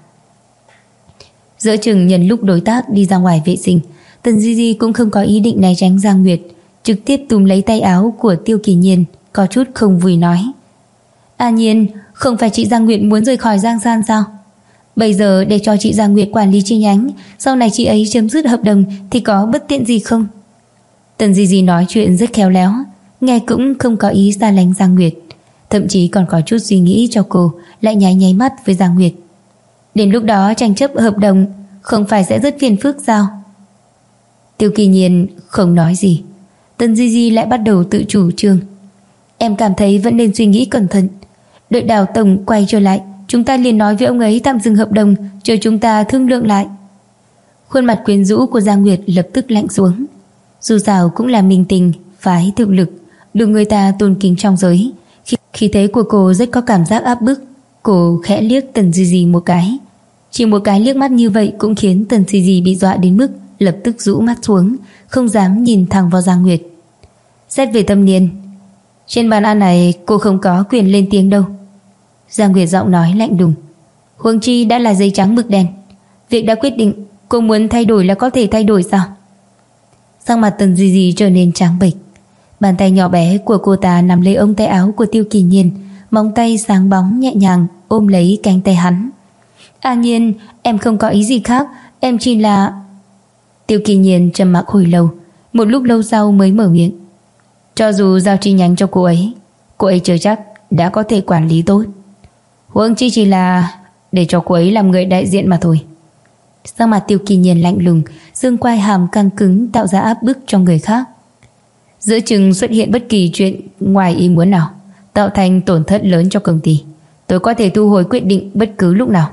Giữa chừng nhân lúc đối tác đi ra ngoài vệ sinh, Tần Di Di cũng không có ý định né tránh Giang Nguyệt, trực tiếp túm lấy tay áo của Tiêu Kỳ Nhiên, có chút không vui nói, A Nhiên, không phải chị Giang Nguyệt muốn rời khỏi Giang San sao? Bây giờ để cho chị Giang Nguyệt quản lý chi nhánh, sau này chị ấy chấm dứt hợp đồng thì có bất tiện gì không? Tần Di Di nói chuyện rất khéo léo, nghe cũng không có ý xa lánh Giang Nguyệt, thậm chí còn có chút suy nghĩ cho cô, lại nháy nháy mắt với Giang Nguyệt. Đến lúc đó tranh chấp hợp đồng không phải sẽ rất phiền phức sao? Tiêu Kỳ Nhiên không nói gì. Tần Di Di lại bắt đầu tự chủ trương, em cảm thấy vẫn nên suy nghĩ cẩn thận. Đợi Đào tổng quay trở lại, chúng ta liền nói với ông ấy tạm dừng hợp đồng, chờ chúng ta thương lượng lại. Khuôn mặt quyến rũ của Giang Nguyệt lập tức lạnh xuống. Dù sao cũng là minh tinh, phái thực lực, được người ta tôn kính trong giới. Khí thế của cô rất có cảm giác áp bức. Cô khẽ liếc Tần Di Di một cái. Chỉ một cái liếc mắt như vậy cũng khiến Tần Di Di bị dọa đến mức lập tức rũ mắt xuống, không dám nhìn thẳng vào Giang Nguyệt. Xét về thâm niên, trên bàn ăn này cô không có quyền lên tiếng đâu. Giang Nguyệt giọng nói lạnh lùng. Huống chi đã là giấy trắng mực đen, việc đã quyết định, cô muốn thay đổi là có thể thay đổi sao? Sắc mặt Tần Di Di trở nên trắng bệch. Bàn tay nhỏ bé của cô ta nắm lấy ống tay áo của Tiêu Kỳ Nhiên, móng tay sáng bóng nhẹ nhàng ôm lấy cánh tay hắn. A Nhiên, em không có ý gì khác, em chỉ là... Tiêu Kỳ Nhiên trầm mặc hồi lâu, một lúc lâu sau mới mở miệng. Cho dù giao chi nhánh cho cô ấy chưa chắc đã có thể quản lý tốt. Huống chi chỉ là để cho cô ấy làm người đại diện mà thôi. Sắc mặt Tiêu Kỳ Nhiên lạnh lùng, xương quai hàm căng cứng tạo ra áp bức cho người khác. Giữa chừng xuất hiện bất kỳ chuyện ngoài ý muốn nào, tạo thành tổn thất lớn cho công ty, tôi có thể thu hồi quyết định bất cứ lúc nào.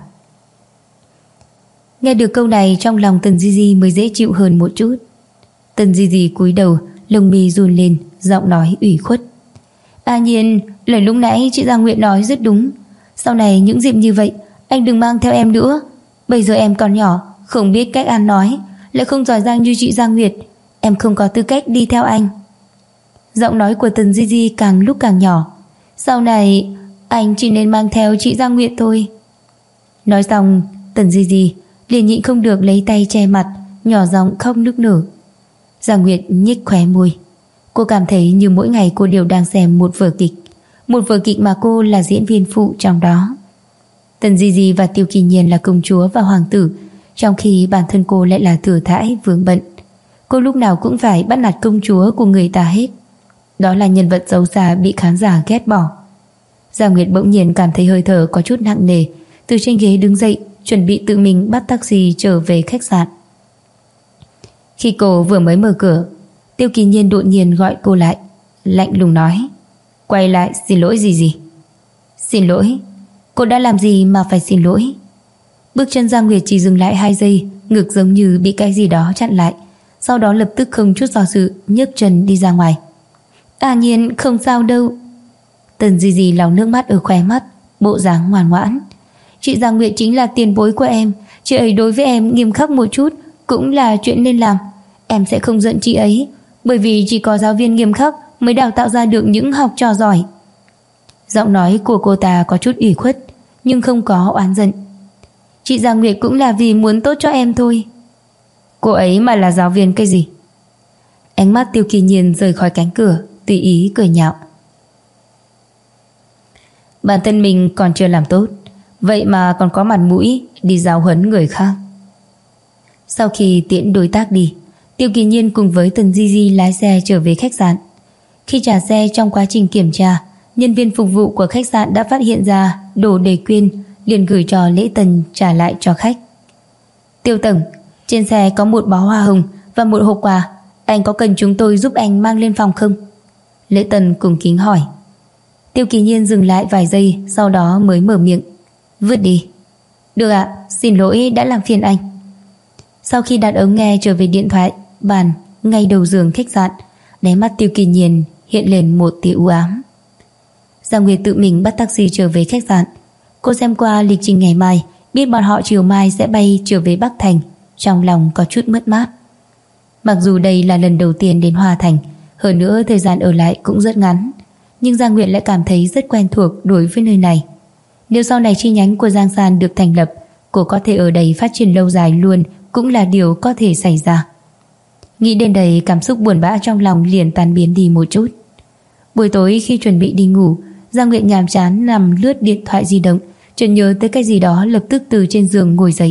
Nghe được câu này, trong lòng Tần Di Di mới dễ chịu hơn một chút. Tần Di Di cúi đầu, lông mi run lên, giọng nói ủy khuất. A Nhiên, lời lúc nãy chị Giang Nguyệt nói rất đúng. Sau này những dịp như vậy anh đừng mang theo em nữa. Bây giờ em còn nhỏ, không biết cách ăn nói, lại không giỏi giang như chị Giang Nguyệt, em không có tư cách đi theo anh. Giọng nói của Tần Di Di càng lúc càng nhỏ. Sau này anh chỉ nên mang theo chị Giang Nguyệt thôi. Nói xong, Tần Di Di liền nhịn không được lấy tay che mặt, nhỏ giọng khóc nức nở. Giang Nguyệt nhếch khóe môi. Cô cảm thấy như mỗi ngày cô đều đang xem một vở kịch, một vở kịch mà cô là diễn viên phụ trong đó. Tần Di Di và Tiêu Kỳ Nhiên là công chúa và hoàng tử, trong khi bản thân cô lại là thừa thãi vướng bận. Cô lúc nào cũng phải bắt nạt công chúa của người ta hết. Đó là nhân vật xấu xa bị khán giả ghét bỏ. Giang Nguyệt bỗng nhiên cảm thấy hơi thở có chút nặng nề, từ trên ghế đứng dậy, chuẩn bị tự mình bắt taxi trở về khách sạn. Khi cô vừa mới mở cửa, Tiêu Kỳ Nhiên đột nhiên gọi cô lại, lạnh lùng nói. Quay lại xin lỗi gì? Xin lỗi? Cô đã làm gì mà phải xin lỗi? Bước chân Giang Nguyệt chỉ dừng lại 2 giây, ngực giống như bị cái gì đó chặn lại, sau đó lập tức không chút do dự nhấc chân đi ra ngoài. A Nhiên, không sao đâu. Tần Di Di lau nước mắt ở khóe mắt, bộ dáng ngoan ngoãn. Chị Giang Nguyệt chính là tiền bối của em, chị ấy đối với em nghiêm khắc một chút cũng là chuyện nên làm. Em sẽ không giận chị ấy, bởi vì chỉ có giáo viên nghiêm khắc mới đào tạo ra được những học trò giỏi. Giọng nói của cô ta có chút ủy khuất, nhưng không có oán giận. Chị Giang Nguyệt cũng là vì muốn tốt cho em thôi. Cô ấy mà là giáo viên cái gì? Ánh mắt Tiêu Kỳ Nhiên rời khỏi cánh cửa, tùy ý cười nhạo. Bản thân mình còn chưa làm tốt, vậy mà còn có mặt mũi đi giáo huấn người khác. Sau khi tiễn đối tác đi, Tiêu Kỳ Nhiên cùng với Tần Di Di lái xe trở về khách sạn. Khi trả xe, trong quá trình kiểm tra, nhân viên phục vụ của khách sạn đã phát hiện ra đồ đề quyên, liền gửi cho Lễ Tần trả lại cho khách. Tiêu tổng, trên xe có một bó hoa hồng và một hộp quà, anh có cần chúng tôi giúp anh mang lên phòng không? Lễ Tần cùng kính hỏi. Tiêu Kỳ Nhiên dừng lại vài giây, sau đó mới mở miệng. Vứt đi. Được ạ, xin lỗi đã làm phiền anh. Sau khi đặt ống nghe trở về điện thoại bàn ngay đầu giường khách sạn, đáy mắt Tiêu Kỳ Nhiên hiện lên một tia u ám. Giang Nguyệt tự mình bắt taxi trở về khách sạn. Cô xem qua lịch trình ngày mai, biết bọn họ chiều mai sẽ bay trở về Bắc Thành, trong lòng có chút mất mát. Mặc dù đây là lần đầu tiên đến Hoa Thành, hơn nữa thời gian ở lại cũng rất ngắn, nhưng Giang Nguyệt lại cảm thấy rất quen thuộc đối với nơi này. Nếu sau này chi nhánh của Giang San được thành lập, cô có thể ở đây phát triển lâu dài luôn cũng là điều có thể xảy ra. Nghĩ đến đây, cảm xúc buồn bã trong lòng liền tan biến đi một chút. Buổi tối khi chuẩn bị đi ngủ, Giang Nguyệt nhàm chán nằm lướt điện thoại di động, chợt nhớ tới cái gì đó, lập tức từ trên giường ngồi dậy.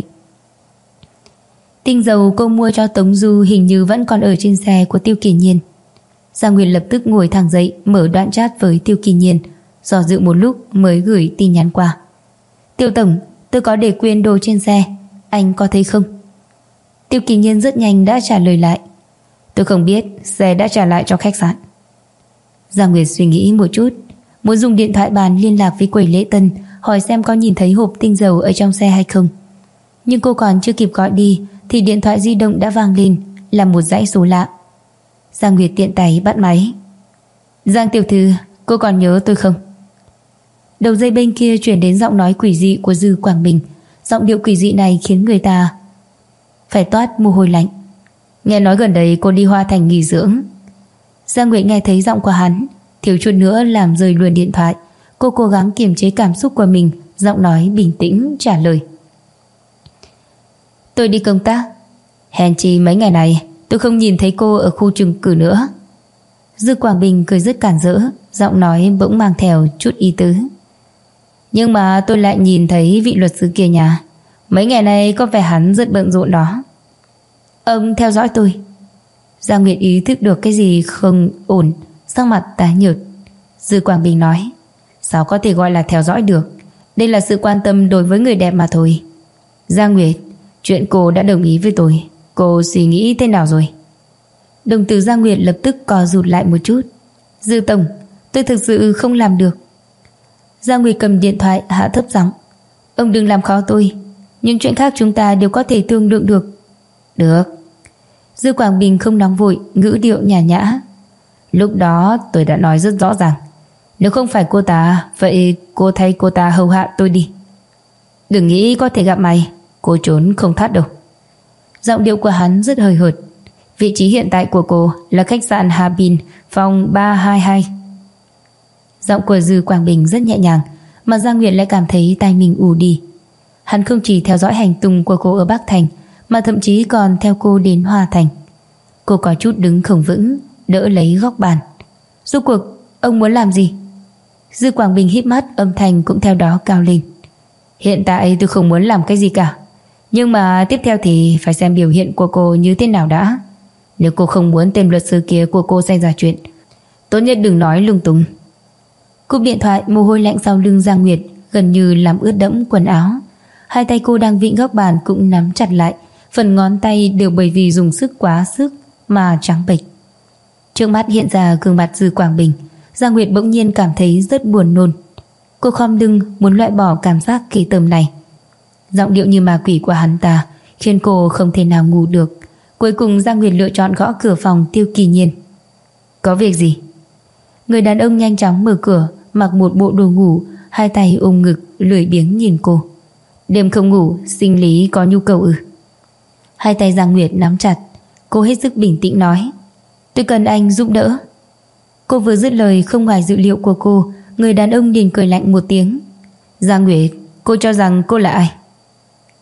Tinh dầu cô mua cho Tống Du hình như vẫn còn ở trên xe của Tiêu Kỳ Nhiên. Giang Nguyệt lập tức ngồi thẳng dậy, mở đoạn chat với Tiêu Kỳ Nhiên, do dự một lúc mới gửi tin nhắn qua. Tiêu tổng, tôi có để quên đồ trên xe, anh có thấy không? Tiêu Kỳ Nhiên rất nhanh đã trả lời lại. Tôi không biết, xe đã trả lại cho khách sạn. Giang Nguyệt suy nghĩ một chút, muốn dùng điện thoại bàn liên lạc với quầy lễ tân, hỏi xem có nhìn thấy hộp tinh dầu ở trong xe hay không. Nhưng cô còn chưa kịp gọi đi thì điện thoại di động đã vang lên, là một dãy số lạ. Giang Nguyệt tiện tay bắt máy. Giang tiểu thư, cô còn nhớ tôi không? Đầu dây bên kia chuyển đến giọng nói quỷ dị của Dư Quảng Bình. Giọng điệu quỷ dị này khiến người ta phải toát mồ hôi lạnh. Nghe nói gần đây cô đi Hoa Thành nghỉ dưỡng. Giang Nguyệt nghe thấy giọng của hắn, thiếu chút nữa làm rơi luôn điện thoại. Cô cố gắng kiềm chế cảm xúc của mình, giọng nói bình tĩnh trả lời. Tôi đi công tác. Hèn chi mấy ngày này tôi không nhìn thấy cô ở khu chung cư nữa. Dư Quảng Bình cười rất cản rỡ, giọng nói bỗng mang theo chút ý tứ. Nhưng mà tôi lại nhìn thấy vị luật sư kia nhà. Mấy ngày nay có vẻ hắn rất bận rộn đó. Ông theo dõi tôi. Giang Nguyệt ý thức được cái gì không ổn, sắc mặt tái nhợt. Dư Quảng Bình nói. Sao có thể gọi là theo dõi được? Đây là sự quan tâm đối với người đẹp mà thôi. Giang Nguyệt, chuyện cô đã đồng ý với tôi, cô suy nghĩ thế nào rồi? Đồng tử Giang Nguyệt lập tức co rụt lại một chút. Dư tổng, tôi thực sự không làm được. Giang Nguyệt cầm điện thoại hạ thấp giọng. Ông đừng làm khó tôi, những chuyện khác chúng ta đều có thể thương lượng được. Được. Dư Quảng Bình không nóng vội, ngữ điệu nhã nhã. Lúc đó tôi đã nói rất rõ ràng, nếu không phải cô ta, vậy cô thay cô ta hầu hạ tôi đi. Đừng nghĩ có thể gặp mày, cô trốn không thoát đâu. Giọng điệu của hắn rất hời hợt. Vị trí hiện tại của cô là khách sạn Hà Bin, phòng 322. Giọng của Dư Quảng Bình rất nhẹ nhàng, mà Giang Nguyệt lại cảm thấy tai mình ù đi. Hắn không chỉ theo dõi hành tung của cô ở Bắc Thành, mà thậm chí còn theo cô đến Hoa Thành. Cô có chút đứng không vững, đỡ lấy góc bàn. Rốt cuộc ông muốn làm gì? Dư Quảng Bình híp mắt, âm thanh cũng theo đó cao lên. Hiện tại tôi không muốn làm cái gì cả, nhưng mà tiếp theo thì phải xem biểu hiện của cô như thế nào đã. Nếu cô không muốn tên luật sư kia của cô xảy ra chuyện, tốt nhất đừng nói lung tung. Cúp điện thoại, mồ hôi lạnh sau lưng Giang Nguyệt gần như làm ướt đẫm quần áo. Hai tay cô đang vịn góc bàn cũng nắm chặt lại, phần ngón tay đều bởi vì dùng sức quá sức mà trắng bệch. Trước mắt hiện ra gương mặt Dư Quảng Bình. Giang Nguyệt bỗng nhiên cảm thấy rất buồn nôn. Cô khom lưng muốn loại bỏ cảm giác kỳ tởm này. Giọng điệu như ma quỷ của hắn ta khiến cô không thể nào ngủ được. Cuối cùng Giang Nguyệt lựa chọn gõ cửa phòng Tiêu Kỳ Nhiên. Có việc gì? Người đàn ông nhanh chóng mở cửa, mặc một bộ đồ ngủ, hai tay ôm ngực, lười biếng nhìn cô. Đêm không ngủ, sinh lý có nhu cầu ư? Hai tay Giang Nguyệt nắm chặt. Cô hết sức bình tĩnh nói. Tôi cần anh giúp đỡ. Cô vừa dứt lời, không ngoài dự liệu của cô, người đàn ông liền cười lạnh một tiếng. Giang Nguyệt, cô cho rằng cô là ai?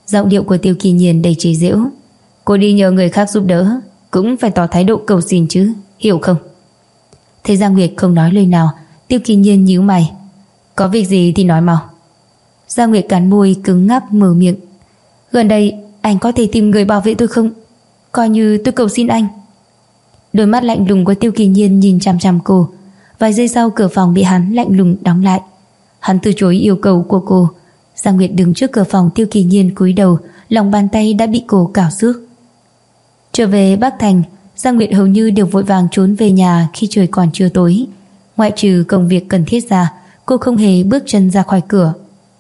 Giọng điệu của Tiêu Kỳ Nhiên đầy chế giễu. Cô đi nhờ người khác giúp đỡ cũng phải tỏ thái độ cầu xin chứ, hiểu không? Thấy Giang Nguyệt không nói lời nào, Tiêu Kỳ Nhiên nhíu mày. Có việc gì thì nói mau. Giang Nguyệt cắn môi cứng ngắc mở miệng. Gần đây anh có thể tìm người bảo vệ tôi không? Coi như tôi cầu xin anh. Đôi mắt lạnh lùng của Tiêu Kỳ Nhiên nhìn chằm chằm cô. Vài giây sau cửa phòng bị hắn lạnh lùng đóng lại. Hắn từ chối yêu cầu của cô. Giang Nguyệt đứng trước cửa phòng, Tiêu Kỳ Nhiên cúi đầu, lòng bàn tay đã bị cô cào xước. Trở về Bắc Thành, Giang Nguyệt hầu như đều vội vàng trốn về nhà khi trời còn chưa tối. Ngoại trừ công việc cần thiết ra, cô không hề bước chân ra khỏi cửa.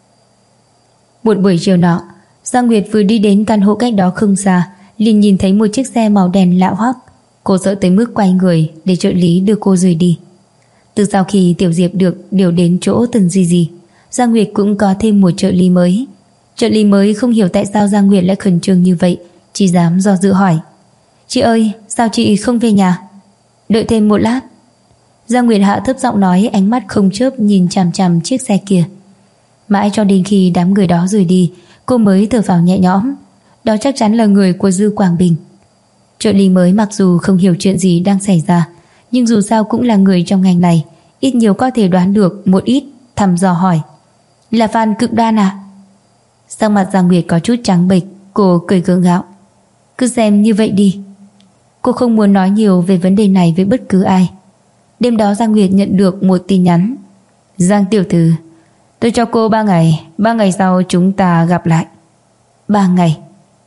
Một buổi chiều nọ, Giang Nguyệt vừa đi đến căn hộ cách đó không xa, liền nhìn thấy một chiếc xe màu đen lạ hoắc. Cô sợ tới mức quay người để trợ lý đưa cô rời đi. Từ sau khi Tiểu Diệp được điều đến chỗ Tần Di Di, Giang Nguyệt cũng có thêm một trợ lý mới. Trợ lý mới không hiểu tại sao Giang Nguyệt lại khẩn trương như vậy, chỉ dám do dự hỏi. Chị ơi, sao chị không về nhà? Đợi thêm một lát. Giang Nguyệt hạ thấp giọng nói, ánh mắt không chớp nhìn chằm chằm chiếc xe kia. Mãi cho đến khi đám người đó rời đi, cô mới thở phào nhẹ nhõm. Đó chắc chắn là người của Dư Quảng Bình. Trợ lý mới mặc dù không hiểu chuyện gì đang xảy ra, nhưng dù sao cũng là người trong ngành này, ít nhiều có thể đoán được một ít, thăm dò hỏi. Là fan cực đoan à? Sắc mặt Giang Nguyệt có chút trắng bệch, cô cười gượng gạo. Cứ xem như vậy đi. Cô không muốn nói nhiều về vấn đề này với bất cứ ai. Đêm đó Giang Nguyệt nhận được một tin nhắn. Giang tiểu thư, tôi cho cô 3 ngày, 3 ngày sau chúng ta gặp lại. 3 ngày.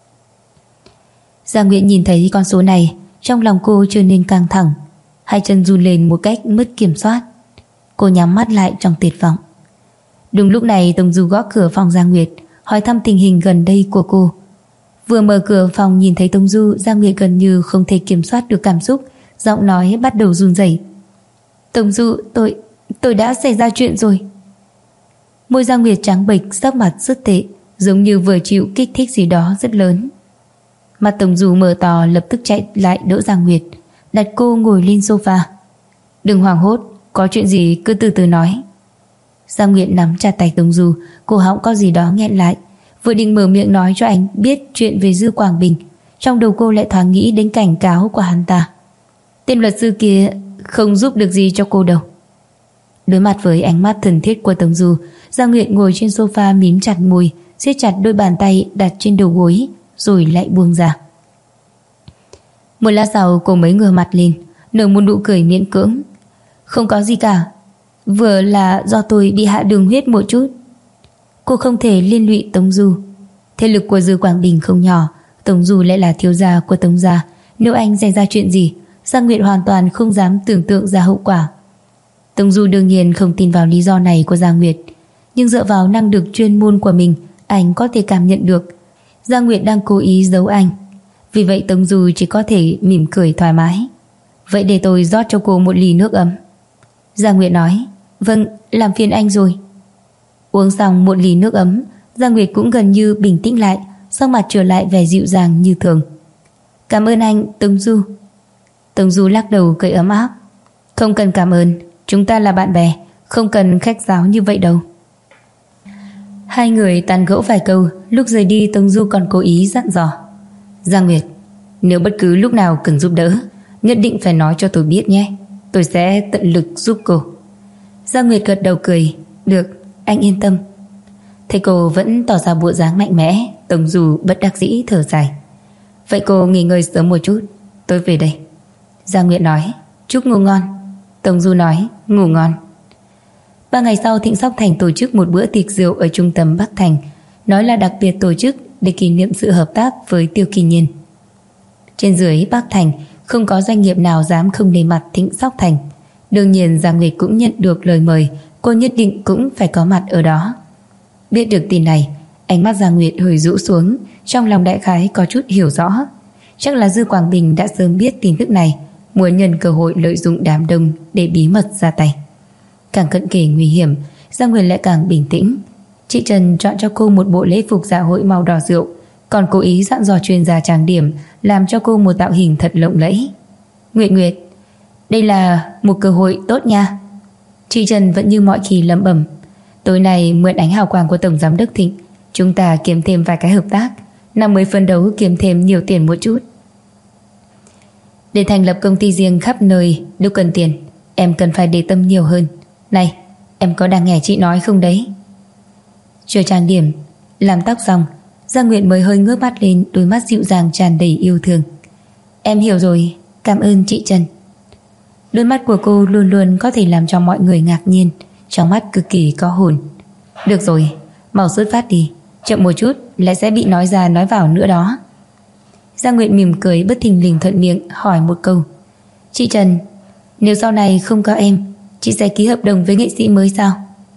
Giang Nguyệt nhìn thấy con số này, trong lòng cô trở nên căng thẳng, hai chân run lên một cách mất kiểm soát. Cô nhắm mắt lại trong tuyệt vọng. Đúng lúc này Tống Du gõ cửa phòng Giang Nguyệt, hỏi thăm tình hình gần đây của cô. Vừa mở cửa phòng nhìn thấy Tống Du, Giang Nguyệt gần như không thể kiểm soát được cảm xúc, giọng nói bắt đầu run rẩy. Tống Du, tôi đã xảy ra chuyện rồi. Môi Giang Nguyệt trắng bệch, sắc mặt rất tệ, giống như vừa chịu kích thích gì đó rất lớn. Mặt Tống Du mở to, lập tức chạy lại đỡ Giang Nguyệt, đặt cô ngồi lên sofa. Đừng hoảng hốt, có chuyện gì cứ từ từ nói. Giang Nguyệt nắm chặt tay Tống Du, cổ họng có gì đó nghẹn lại, vừa định mở miệng nói cho anh biết chuyện về Dư Quảng Bình, trong đầu cô lại thoáng nghĩ đến cảnh cáo của hắn ta. Tên luật sư kia không giúp được gì cho cô đâu. Đối mặt với ánh mắt thân thiết của Tống Du, Giang Nguyệt ngồi trên sofa mím chặt môi, siết chặt đôi bàn tay đặt trên đầu gối, rồi lại buông ra. Một lát sau cô mới ngửa mặt lên, nở một nụ cười miễn cưỡng. Không có gì cả, vừa là do tôi bị hạ đường huyết một chút. Cô không thể liên lụy Tống Du. Thế lực của Dư Quảng Bình không nhỏ, Tống Du lại là thiếu gia của Tống gia. Nếu anh xảy ra chuyện gì, Giang Nguyệt hoàn toàn không dám tưởng tượng ra hậu quả. Tống Du đương nhiên không tin vào lý do này của Giang Nguyệt, nhưng dựa vào năng lực chuyên môn của mình, anh có thể cảm nhận được Giang Nguyệt đang cố ý giấu anh. Vì vậy Tống Du chỉ có thể mỉm cười thoải mái. Vậy để tôi rót cho cô một ly nước ấm. Giang Nguyệt nói. Vâng, làm phiền anh rồi. Uống xong một ly nước ấm, Giang Nguyệt cũng gần như bình tĩnh lại, sắc mặt trở lại vẻ dịu dàng như thường. Cảm ơn anh, Tống Du. Tống Du lắc đầu cười ấm áp. Không cần cảm ơn, chúng ta là bạn bè, không cần khách sáo như vậy đâu. Hai người tán gẫu vài câu, lúc rời đi Tống Du còn cố ý dặn dò. Giang Nguyệt, nếu bất cứ lúc nào cần giúp đỡ, nhất định phải nói cho tôi biết nhé. Tôi sẽ tận lực giúp cô. Giang Nguyệt gật đầu cười. Được, anh yên tâm. Thấy cô vẫn tỏ ra bộ dáng mạnh mẽ, Tống Du bất đắc dĩ thở dài. Vậy cô nghỉ ngơi sớm một chút, tôi về đây. Giang Nguyệt nói. Chúc ngủ ngon. Tống Du nói. Ngủ ngon. 3 ngày sau, Thịnh Sóc Thành tổ chức một bữa tiệc rượu ở trung tâm Bắc Thành, nói là đặc biệt tổ chức để kỷ niệm sự hợp tác với Tiêu Kỳ Nhiên. Trên dưới Bắc Thành không có doanh nghiệp nào dám không nể mặt Thịnh Sóc Thành. Đương nhiên Giang Nguyệt cũng nhận được lời mời, cô nhất định cũng phải có mặt ở đó. Biết được tin này, ánh mắt Giang Nguyệt hơi rũ xuống, trong lòng đại khái có chút hiểu rõ. Chắc là Dư Quảng Bình đã sớm biết tin tức này, muốn nhân cơ hội lợi dụng đám đông để bí mật ra tay. Càng cận kề nguy hiểm, Giang Nguyệt lại càng bình tĩnh. Chị Trần chọn cho cô một bộ lễ phục dạ hội màu đỏ rượu, còn cố ý dặn dò chuyên gia trang điểm làm cho cô một tạo hình thật lộng lẫy. Nguyệt Nguyệt, đây là một cơ hội tốt nha. Chị Trần vẫn như mọi khi lẩm bẩm. Tối nay mượn ánh hào quang của Tổng Giám đốc Thịnh, Chúng ta kiếm thêm vài cái hợp tác, năm mới phấn đấu kiếm thêm nhiều tiền một chút. Để thành lập công ty riêng khắp nơi đều cần tiền, em cần phải để tâm nhiều hơn. Này, em có đang nghe chị nói không đấy? Chưa trang điểm, làm tóc xong, Giang Nguyệt mới hơi ngước mắt lên, đôi mắt dịu dàng tràn đầy yêu thương. Em hiểu rồi, cảm ơn chị Trần. Đôi mắt của cô luôn luôn có thể làm cho mọi người ngạc nhiên, trong mắt cực kỳ có hồn. Được rồi, mau xuất phát đi, chậm một chút lại sẽ bị nói ra nói vào nữa đó. Giang Nguyệt mỉm cười, bất thình lình thuận miệng hỏi một câu. Chị Trần, nếu sau này không có em, chị sẽ ký hợp đồng với nghệ sĩ mới sao?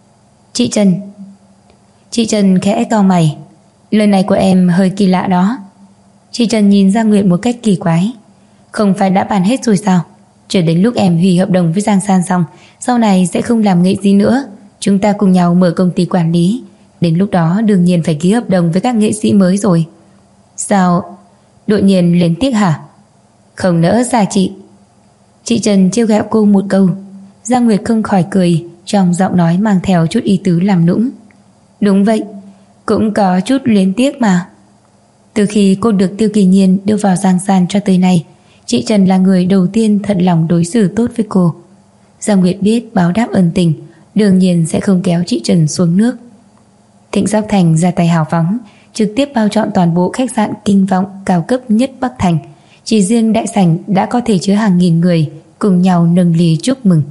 Chị Trần khẽ cau mày. Lời này của em hơi kỳ lạ đó. Chị Trần nhìn Giang Nguyệt một cách kỳ quái. Không phải đã bàn hết rồi sao? Chờ đến lúc em hủy hợp đồng với Giang San xong, sau này sẽ không làm nghệ sĩ nữa, chúng ta cùng nhau mở công ty quản lý. Đến lúc đó đương nhiên phải ký hợp đồng với các nghệ sĩ mới rồi. Sao? Đột nhiên lên tiếc hả? Không nỡ xa chị. Chị Trần trêu ghẹo cô một câu. Giang Nguyệt không khỏi cười, trong giọng nói mang theo chút ý tứ làm nũng. Đúng vậy, cũng có chút luyến tiếc mà. Từ khi cô được Tiêu Kỳ Nhiên đưa vào Giang San cho tới nay, chị Trần là người đầu tiên thật lòng đối xử tốt với cô. Giang Nguyệt biết báo đáp ân tình, đương nhiên sẽ không kéo chị Trần xuống nước. Thịnh Sóc Thành ra tay hào phóng, trực tiếp bao trọn toàn bộ khách sạn Kinh Vọng cao cấp nhất Bắc Thành. Chỉ riêng đại sảnh đã có thể chứa hàng nghìn người cùng nhau nâng ly chúc mừng.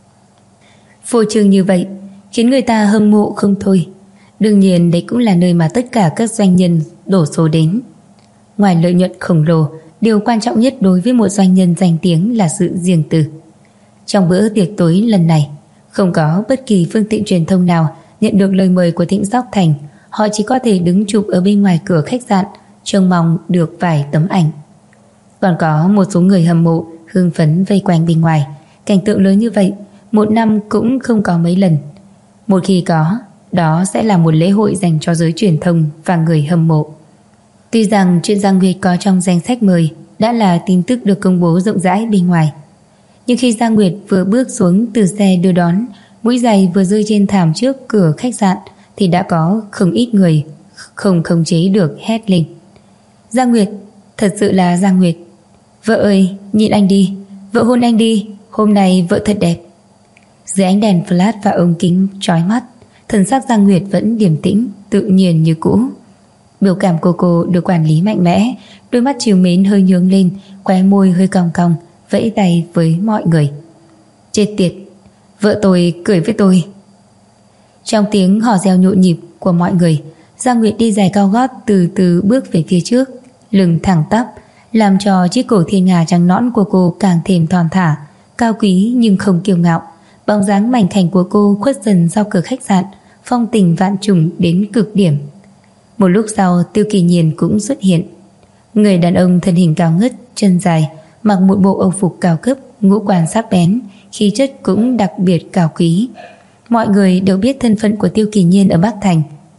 Phô trương như vậy khiến người ta hâm mộ không thôi. Đương nhiên đây cũng là nơi mà tất cả các doanh nhân đổ số đến. Ngoài lợi nhuận khổng lồ, điều quan trọng nhất đối với một doanh nhân danh tiếng là sự riêng tư. Trong bữa tiệc tối lần này, không có bất kỳ phương tiện truyền thông nào nhận được lời mời của Thịnh Sóc Thành. Họ chỉ có thể đứng chụp ở bên ngoài cửa khách sạn, trông mong được vài tấm ảnh. Còn có một số người hâm mộ hưng phấn vây quanh bên ngoài. Cảnh tượng lớn như vậy một năm cũng không có mấy lần. Một khi có, đó sẽ là một lễ hội dành cho giới truyền thông và người hâm mộ. Tuy rằng chuyện Giang Nguyệt có trong danh sách mời đã là tin tức được công bố rộng rãi bên ngoài, nhưng khi Giang Nguyệt vừa bước xuống từ xe đưa đón, mũi giày vừa rơi trên thảm trước cửa khách sạn, thì đã có không ít người không khống chế được hét lên. Giang Nguyệt, thật sự là Giang Nguyệt. Vợ ơi, nhìn anh đi, vợ hôn anh đi, hôm nay vợ thật đẹp. Dưới ánh đèn flash và ống kính chói mắt, thần sắc Giang Nguyệt vẫn điềm tĩnh, tự nhiên như cũ. Biểu cảm của cô được quản lý mạnh mẽ, đôi mắt trìu mến hơi nhướng lên, khóe môi hơi cong cong, vẫy tay với mọi người. Chết tiệt, vợ tôi cười với tôi. Trong tiếng hò reo nhộn nhịp của mọi người, Giang Nguyệt đi giày cao gót từ từ bước về phía trước, lưng thẳng tắp, làm cho chiếc cổ thiên nga trắng nõn của cô càng thêm thon thả, cao quý nhưng không kiêu ngạo. Bóng dáng mảnh khảnh của cô khuất dần sau cửa khách sạn, phong tình vạn trùng đến cực điểm. Một lúc sau, Tiêu Kỳ Nhiên cũng xuất hiện. Người đàn ông thân hình cao ngất, chân dài, mặc một bộ âu phục cao cấp, ngũ quan sắc bén, khí chất cũng đặc biệt cao quý. Mọi người đều biết thân phận của Tiêu Kỳ Nhiên ở Bắc Thành,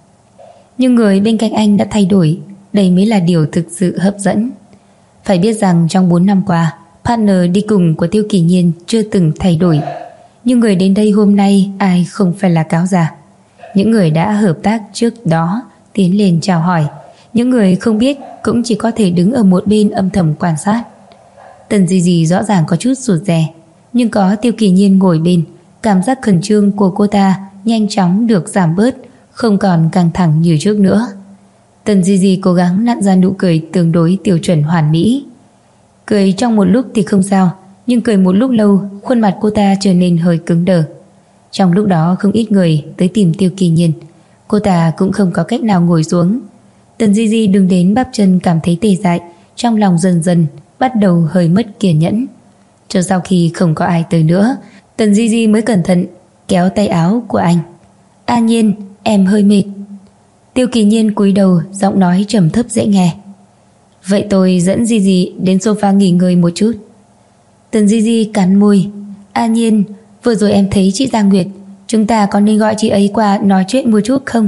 nhưng người bên cạnh anh đã thay đổi. Đây mới là điều thực sự hấp dẫn. Phải biết rằng trong 4 năm qua, partner đi cùng của Tiêu Kỳ Nhiên chưa từng thay đổi. Nhưng người đến đây hôm nay ai không phải là cáo già. Những người đã hợp tác trước đó tiến lên chào hỏi, những người không biết cũng chỉ có thể đứng ở một bên âm thầm quan sát. Tần Di Di rõ ràng có chút rụt rè, nhưng có Tiêu Kỳ Nhiên ngồi bên, cảm giác khẩn trương của cô ta nhanh chóng được giảm bớt, không còn căng thẳng như trước nữa. Tần Di Di cố gắng nặn ra nụ cười tương đối tiêu chuẩn hoàn mỹ. Cười trong một lúc thì không sao, nhưng cười một lúc lâu, khuôn mặt cô ta trở nên hơi cứng đờ. Trong lúc đó không ít người tới tìm Tiêu Kỳ Nhiên, cô ta cũng không có cách nào ngồi xuống. Tần Di Di đứng đến bắp chân cảm thấy tê dại, trong lòng dần dần bắt đầu hơi mất kiên nhẫn. Cho sau khi không có ai tới nữa, Tần Di Di mới cẩn thận kéo tay áo của anh. A Nhiên, em hơi mệt. Tiêu Kỳ Nhiên cúi đầu, giọng nói trầm thấp dễ nghe. Vậy tôi dẫn Di Di đến sofa nghỉ ngơi một chút. Tần Di Di cắn môi. A Nhiên, vừa rồi em thấy chị Giang Nguyệt, chúng ta có nên gọi chị ấy qua nói chuyện một chút không?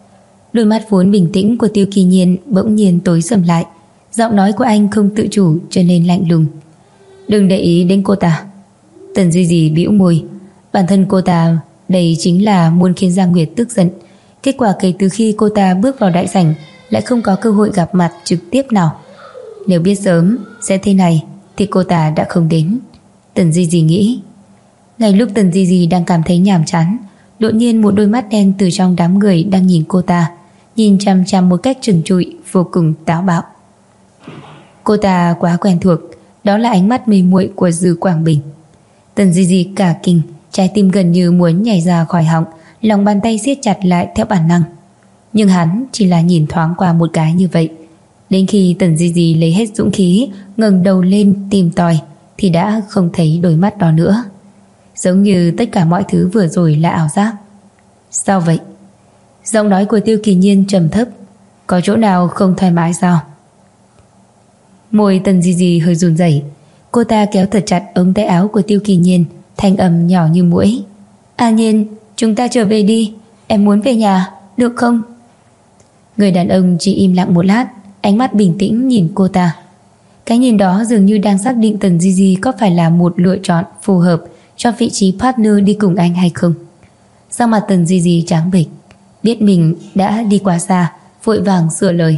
Đôi mắt vốn bình tĩnh của Tiêu Kỳ Nhiên bỗng nhiên tối sầm lại. Giọng nói của anh không tự chủ trở nên lạnh lùng. Đừng để ý đến cô ta. Tần Di Di bĩu môi. Bản thân cô ta đây chính là muốn khiến Giang Nguyệt tức giận, Kết quả kể từ khi cô ta bước vào đại sảnh lại không có cơ hội gặp mặt trực tiếp nào. Nếu biết sớm sẽ thế này thì cô ta đã không đến, Tần Di Di nghĩ. Ngay lúc Tần Di Di đang cảm thấy nhàm chán, đột nhiên một đôi mắt đen từ trong đám người đang nhìn cô ta, nhìn chằm chằm một cách trừng trụi, vô cùng táo bạo. Cô ta quá quen thuộc, đó là ánh mắt mê muội của Dư Quảng Bình. Tần Di Di cả kinh, trái tim gần như muốn nhảy ra khỏi họng, lòng bàn tay siết chặt lại theo bản năng. Nhưng hắn chỉ là nhìn thoáng qua một cái như vậy. Đến khi Tần Di Di lấy hết dũng khí ngẩng đầu lên tìm tòi thì đã không thấy đôi mắt đó nữa. Giống như tất cả mọi thứ vừa rồi là ảo giác. Sao vậy? Giọng nói của Tiêu Kỳ Nhiên trầm thấp. Có chỗ nào không thoải mái sao? Môi Tần Di Di hơi run rẩy. Cô ta kéo thật chặt ống tay áo của Tiêu Kỳ Nhiên, thanh âm nhỏ như muỗi. A Nhiên, chúng ta trở về đi, em muốn về nhà, được không? Người đàn ông chỉ im lặng một lát, ánh mắt bình tĩnh nhìn cô ta. Cái nhìn đó dường như đang xác định Tần Di Di có phải là một lựa chọn phù hợp cho vị trí partner đi cùng anh hay không. Sắc mặt Tần Di Di trắng bệch, biết mình đã đi quá xa, vội vàng sửa lời.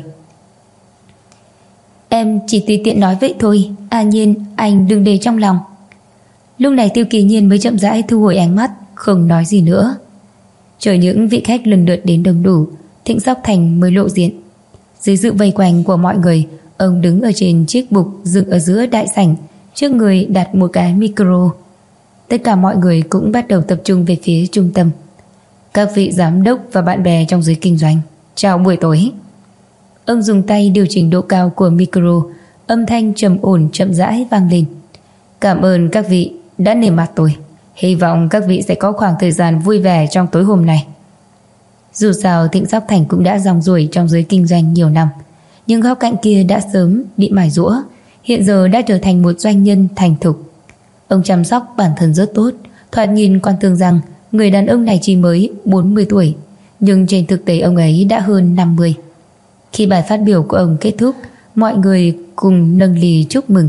Em chỉ tùy tiện nói vậy thôi, A Nhiên, anh đừng để trong lòng. Lúc này Tiêu Kỳ Nhiên mới chậm rãi thu hồi ánh mắt, không nói gì nữa. Chờ những vị khách lần lượt đến đông đủ, Thịnh Sóc Thành mới lộ diện. Dưới sự vây quanh của mọi người, ông đứng ở trên chiếc bục dựng ở giữa đại sảnh, trước người đặt một cái micro. Tất cả mọi người cũng bắt đầu tập trung về phía trung tâm. Các vị giám đốc và bạn bè trong giới kinh doanh, chào buổi tối. Ông dùng tay điều chỉnh độ cao của micro, âm thanh trầm ổn chậm rãi vang lên. Cảm ơn các vị đã nể mặt tôi. Hy vọng các vị sẽ có khoảng thời gian vui vẻ trong tối hôm nay. Dù sao Thịnh Sóc Thành cũng đã rong ruổi trong giới kinh doanh nhiều năm, nhưng góc cạnh kia đã sớm bị mài giũa, hiện giờ đã trở thành một doanh nhân thành thục. Ông chăm sóc bản thân rất tốt, thoạt nhìn còn tưởng rằng người đàn ông này chỉ mới 40 tuổi, nhưng trên thực tế ông ấy đã hơn 50. Khi bài phát biểu của ông kết thúc, mọi người cùng nâng ly chúc mừng.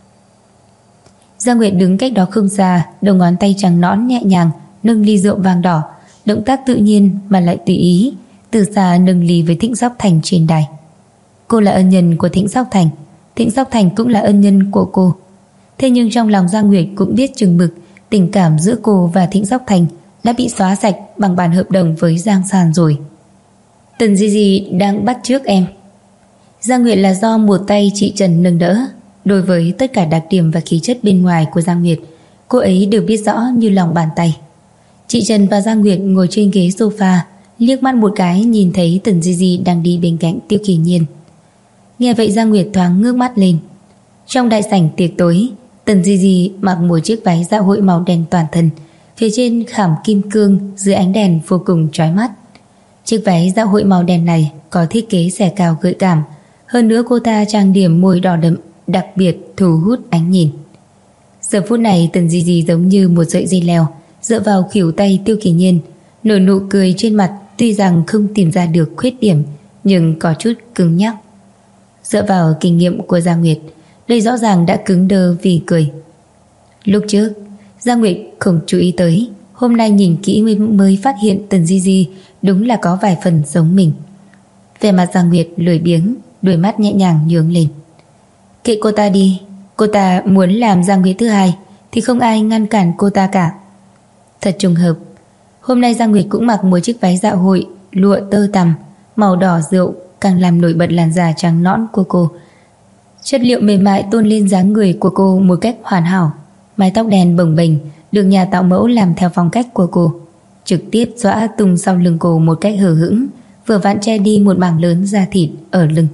Giang Nguyệt đứng cách đó không xa, đầu ngón tay trắng nõn nhẹ nhàng nâng ly rượu vang đỏ, động tác tự nhiên mà lại tùy ý, từ xa nâng ly với Thịnh Sóc Thành trên đài. Cô là ân nhân của Thịnh Sóc Thành, Thịnh Sóc Thành cũng là ân nhân của cô. Thế nhưng trong lòng Giang Nguyệt cũng biết chừng mực, tình cảm giữa cô và Thịnh Sóc Thành đã bị xóa sạch bằng bản hợp đồng với Giang Sàn rồi. Tần Di Di đang bắt chước em. Giang Nguyệt là do một tay chị Trần nâng đỡ. Đối với tất cả đặc điểm và khí chất bên ngoài của Giang Nguyệt, cô ấy đều biết rõ như lòng bàn tay. Chị Trần và Giang Nguyệt ngồi trên ghế sofa, liếc mắt một cái nhìn thấy Tần Di Di đang đi bên cạnh Tiêu Kỳ Nhiên. Nghe vậy Giang Nguyệt thoáng ngước mắt lên. Trong đại sảnh tiệc tối, Tần Di Di mặc một chiếc váy dạ hội màu đen toàn thân, phía trên khảm kim cương dưới ánh đèn vô cùng chói mắt. Chiếc váy dạ hội màu đen này có thiết kế xẻ cao gợi cảm, hơn nữa cô ta trang điểm môi đỏ đậm, đặc biệt thu hút ánh nhìn. Giờ phút này Tần Di Di giống như một sợi dây leo dựa vào khuỷu tay Tiêu Kỳ Nhiên, nở nụ cười trên mặt, tuy rằng không tìm ra được khuyết điểm nhưng có chút cứng nhắc. Dựa vào kinh nghiệm của Giang Nguyệt, đây rõ ràng đã cứng đơ vì cười. Lúc trước Giang Nguyệt không chú ý tới, hôm nay nhìn kỹ mới phát hiện Tần Di Di đúng là có vài phần giống mình. Vẻ mặt Giang Nguyệt lười biếng, đôi mắt nhẹ nhàng nhướng lên. Kệ cô ta đi, cô ta muốn làm Giang Nguyệt thứ hai thì không ai ngăn cản cô ta cả. Thật trùng hợp, hôm nay Giang Nguyệt cũng mặc một chiếc váy dạ hội lụa tơ tằm màu đỏ rượu, càng làm nổi bật làn da trắng nõn của cô. Chất liệu mềm mại tôn lên dáng người của cô một cách hoàn hảo. Mái tóc đen bồng bềnh được nhà tạo mẫu làm theo phong cách của cô, trực tiếp xõa tung sau lưng cô một cách hờ hững, vừa vặn che đi một mảng lớn da thịt ở lưng.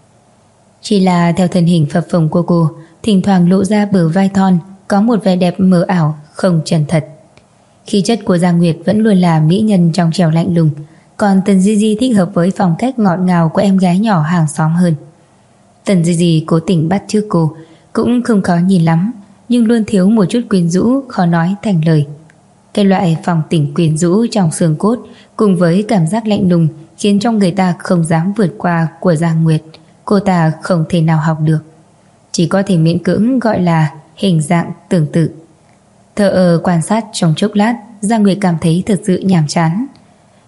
Chỉ là theo thân hình phập phồng của cô, thỉnh thoảng lộ ra bờ vai thon, có một vẻ đẹp mờ ảo, không chân thật. Khí chất của Giang Nguyệt vẫn luôn là mỹ nhân trong trẻo lạnh lùng, còn Tần Di Di thích hợp với phong cách ngọt ngào của em gái nhỏ hàng xóm hơn. Tần Di Di cố tình bắt chước cô, cũng không khó nhìn lắm, nhưng luôn thiếu một chút quyến rũ, khó nói thành lời. Cái loại phong tình quyến rũ trong xương cốt cùng với cảm giác lạnh lùng khiến cho người ta không dám vượt qua của Giang Nguyệt, cô ta không thể nào học được, chỉ có thể miễn cưỡng gọi là hình dạng tương tự. Thờ quan sát trong chốc lát, Giang Nguyệt cảm thấy thật sự nhàm chán.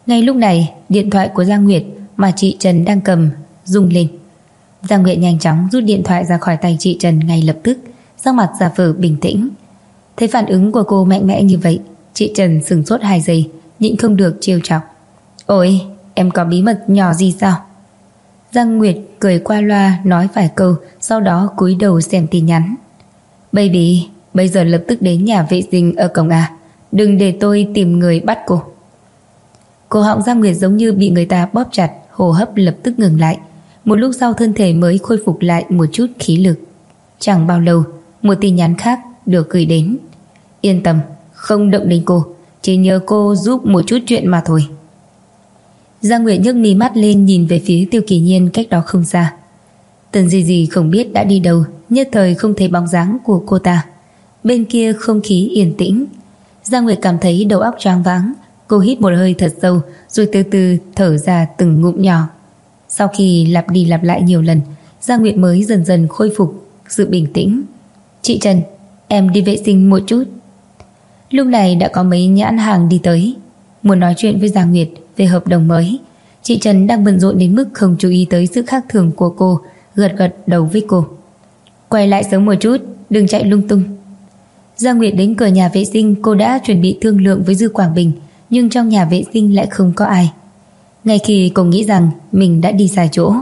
Ngay lúc này, điện thoại của Giang Nguyệt mà chị Trần đang cầm rung lên. Giang Nguyệt nhanh chóng rút điện thoại ra khỏi tay chị Trần ngay lập tức, sắc mặt giả vờ bình tĩnh. Thấy phản ứng của cô mạnh mẽ như vậy, chị Trần sửng sốt 2 giây, nhịn không được trêu chọc. Ôi, em có bí mật nhỏ gì sao? Giang Nguyệt cười qua loa nói vài câu, sau đó cúi đầu xem tin nhắn. Baby, bây giờ lập tức đến nhà vệ sinh ở cổng A, đừng để tôi tìm người bắt cô. Cổ họng Giang Nguyệt giống như bị người ta bóp chặt, hô hấp lập tức ngừng lại. Một lúc sau thân thể mới khôi phục lại một chút khí lực. Chẳng bao lâu, một tin nhắn khác được gửi đến. Yên tâm, không động đến cô, chỉ nhờ cô giúp một chút chuyện mà thôi. Giang Nguyệt nhấc mí mắt lên nhìn về phía Tiêu Kỳ Nhiên cách đó không xa. Tần Di Di không biết đã đi đâu, nhất thời không thấy bóng dáng của cô ta. Bên kia không khí yên tĩnh. Giang Nguyệt cảm thấy đầu óc choáng váng. Cô hít một hơi thật sâu, rồi từ từ thở ra từng ngụm nhỏ. Sau khi lặp đi lặp lại nhiều lần, Giang Nguyệt mới dần dần khôi phục sự bình tĩnh. Chị Trần, em đi vệ sinh một chút. Lúc này đã có mấy nhãn hàng đi tới, muốn nói chuyện với Giang Nguyệt về hợp đồng mới. Chị Trần đang bận rộn đến mức không chú ý tới sự khác thường của cô, gật gật đầu với cô. Quay lại sớm một chút, đừng chạy lung tung. Giang Nguyệt đến cửa nhà vệ sinh, cô đã chuẩn bị thương lượng với Dư Quảng Bình, nhưng trong nhà vệ sinh lại không có ai. Ngay khi cô nghĩ rằng mình đã đi sai chỗ,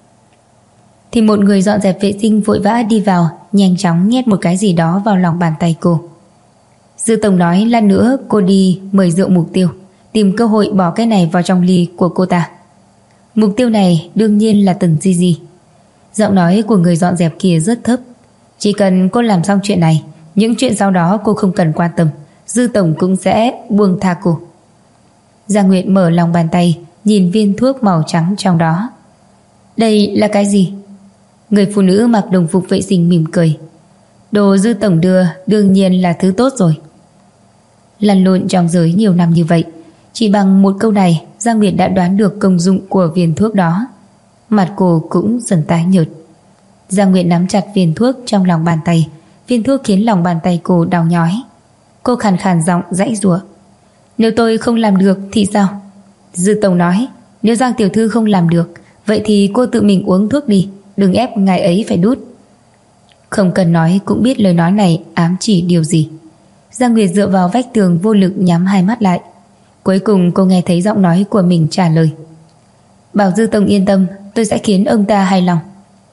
thì một người dọn dẹp vệ sinh vội vã đi vào, nhanh chóng nhét một cái gì đó vào lòng bàn tay cô. Dư tổng nói lát nữa cô đi mời rượu Mục Tiêu, tìm cơ hội bỏ cái này vào trong ly của cô ta. Mục tiêu này đương nhiên là Tần Di Di. Giọng nói của người dọn dẹp kia rất thấp. Chỉ cần cô làm xong chuyện này, những chuyện sau đó cô không cần quan tâm, Dư tổng cũng sẽ buông tha cô. Giang Nguyệt mở lòng bàn tay, nhìn viên thuốc màu trắng trong đó. Đây là cái gì? Người phụ nữ mặc đồng phục vệ sinh mỉm cười. Đồ Dư tổng đưa đương nhiên là thứ tốt rồi. Lăn lộn trong giới nhiều năm như vậy, chỉ bằng một câu này Giang Nguyệt đã đoán được công dụng của viên thuốc đó. Mặt cô cũng dần tái nhợt. Giang Nguyệt nắm chặt viên thuốc trong lòng bàn tay. Viên thuốc khiến lòng bàn tay cô đau nhói. Cô khàn khàn giọng giãy giụa. Nếu tôi không làm được thì sao? Dư tổng nói nếu Giang tiểu thư không làm được, vậy thì cô tự mình uống thuốc đi, đừng ép ngài ấy phải đút. Không cần nói cũng biết lời nói này ám chỉ điều gì. Giang Nguyệt dựa vào vách tường vô lực nhắm hai mắt lại. Cuối cùng cô nghe thấy giọng nói của mình trả lời. Bảo Dư tổng yên tâm, tôi sẽ khiến ông ta hài lòng.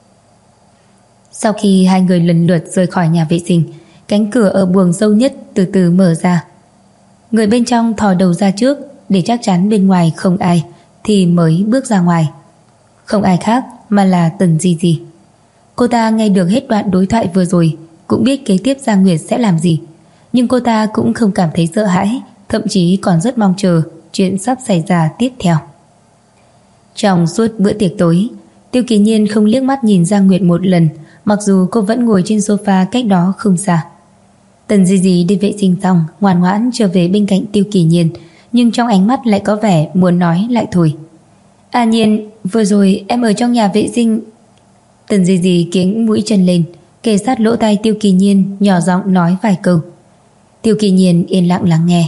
Sau khi hai người lần lượt rời khỏi nhà vệ sinh, cánh cửa ở buồng sâu nhất từ từ mở ra. Người bên trong thò đầu ra trước để chắc chắn bên ngoài không ai thì mới bước ra ngoài. Không ai khác mà là Tần Di Di. Cô ta nghe được hết đoạn đối thoại vừa rồi, cũng biết kế tiếp Giang Nguyệt sẽ làm gì, nhưng cô ta cũng không cảm thấy sợ hãi, thậm chí còn rất mong chờ chuyện sắp xảy ra tiếp theo. Trong suốt bữa tiệc tối, Tiêu Kỳ Nhiên không liếc mắt nhìn Giang Nguyệt một lần, mặc dù cô vẫn ngồi trên sofa cách đó không xa. Tần Di Di đi vệ sinh xong, ngoan ngoãn trở về bên cạnh Tiêu Kỳ Nhiên, nhưng trong ánh mắt lại có vẻ muốn nói lại thôi. À Nhiên, vừa rồi em ở trong nhà vệ sinh. Tần Di Di kiếng mũi chân lên, kề sát lỗ tai Tiêu Kỳ Nhiên, nhỏ giọng nói vài câu. Tiêu Kỳ Nhiên yên lặng lắng nghe.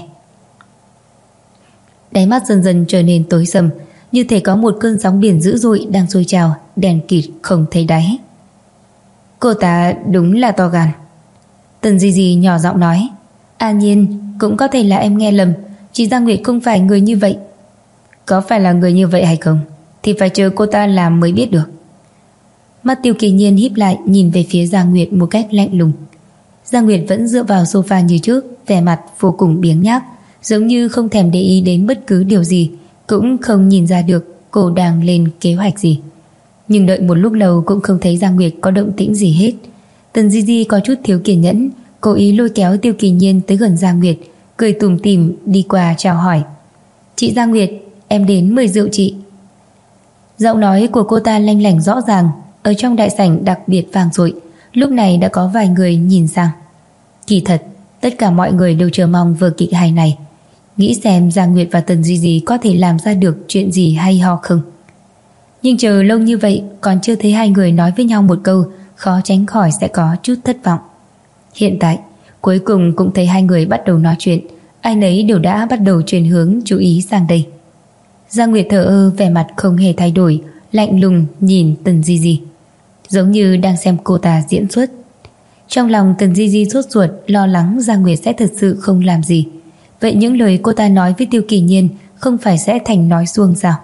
Đáy mắt dần dần trở nên tối sầm, như thể có một cơn sóng biển dữ dội đang sôi trào, đèn kịt không thấy đáy. Cô ta đúng là to gan. Tần Di Di nhỏ giọng nói. À Nhiên, cũng có thể là em nghe lầm, chị Giang Nguyệt không phải người như vậy. Có phải là người như vậy hay không thì phải chờ cô ta làm mới biết được. Mắt Tiêu Kỳ Nhiên híp lại nhìn về phía Giang Nguyệt một cách lạnh lùng. Giang Nguyệt vẫn dựa vào sofa như trước, vẻ mặt vô cùng biếng nhác, giống như không thèm để ý đến bất cứ điều gì, cũng không nhìn ra được cô đang lên kế hoạch gì. Nhưng đợi một lúc lâu cũng không thấy Giang Nguyệt có động tĩnh gì hết. Tần Di Di có chút thiếu kiên nhẫn, cố ý lôi kéo Tiêu Kỳ Nhiên tới gần Giang Nguyệt, cười tủm tỉm đi qua chào hỏi. Chị Giang Nguyệt, em đến mời rượu chị. Giọng nói của cô ta lanh lảnh rõ ràng, ở trong đại sảnh đặc biệt vang dội. Lúc này đã có vài người nhìn sang. Kỳ thật, tất cả mọi người đều chờ mong vở kịch hài này, nghĩ xem Giang Nguyệt và Tần Di Di có thể làm ra được chuyện gì hay ho không. Nhưng chờ lâu như vậy còn chưa thấy hai người nói với nhau một câu, khó tránh khỏi sẽ có chút thất vọng. Hiện tại, cuối cùng cũng thấy hai người bắt đầu nói chuyện, ai nấy đều đã bắt đầu chuyển hướng chú ý sang đây. Giang Nguyệt thờ ơ, vẻ mặt không hề thay đổi, lạnh lùng nhìn Tần Di Di, giống như đang xem cô ta diễn xuất. Trong lòng Tần Di Di sốt ruột, lo lắng Giang Nguyệt sẽ thật sự không làm gì. Vậy những lời cô ta nói với Tiêu Kỳ Nhiên không phải sẽ thành nói suông sao?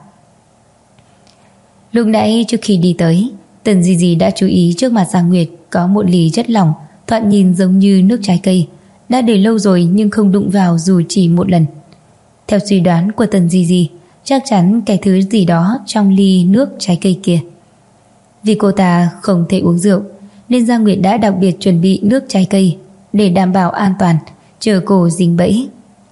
Lúc nãy trước khi đi tới, Tần Di Di đã chú ý trước mặt Giang Nguyệt có một ly chất lỏng, thoạt nhìn giống như nước trái cây, đã để lâu rồi nhưng không đụng vào dù chỉ một lần. Theo suy đoán của Tần Di Di, chắc chắn cái thứ gì đó trong ly nước trái cây kia. Vì cô ta không thể uống rượu, nên Giang Nguyệt đã đặc biệt chuẩn bị nước trái cây để đảm bảo an toàn, chờ cô dính bẫy.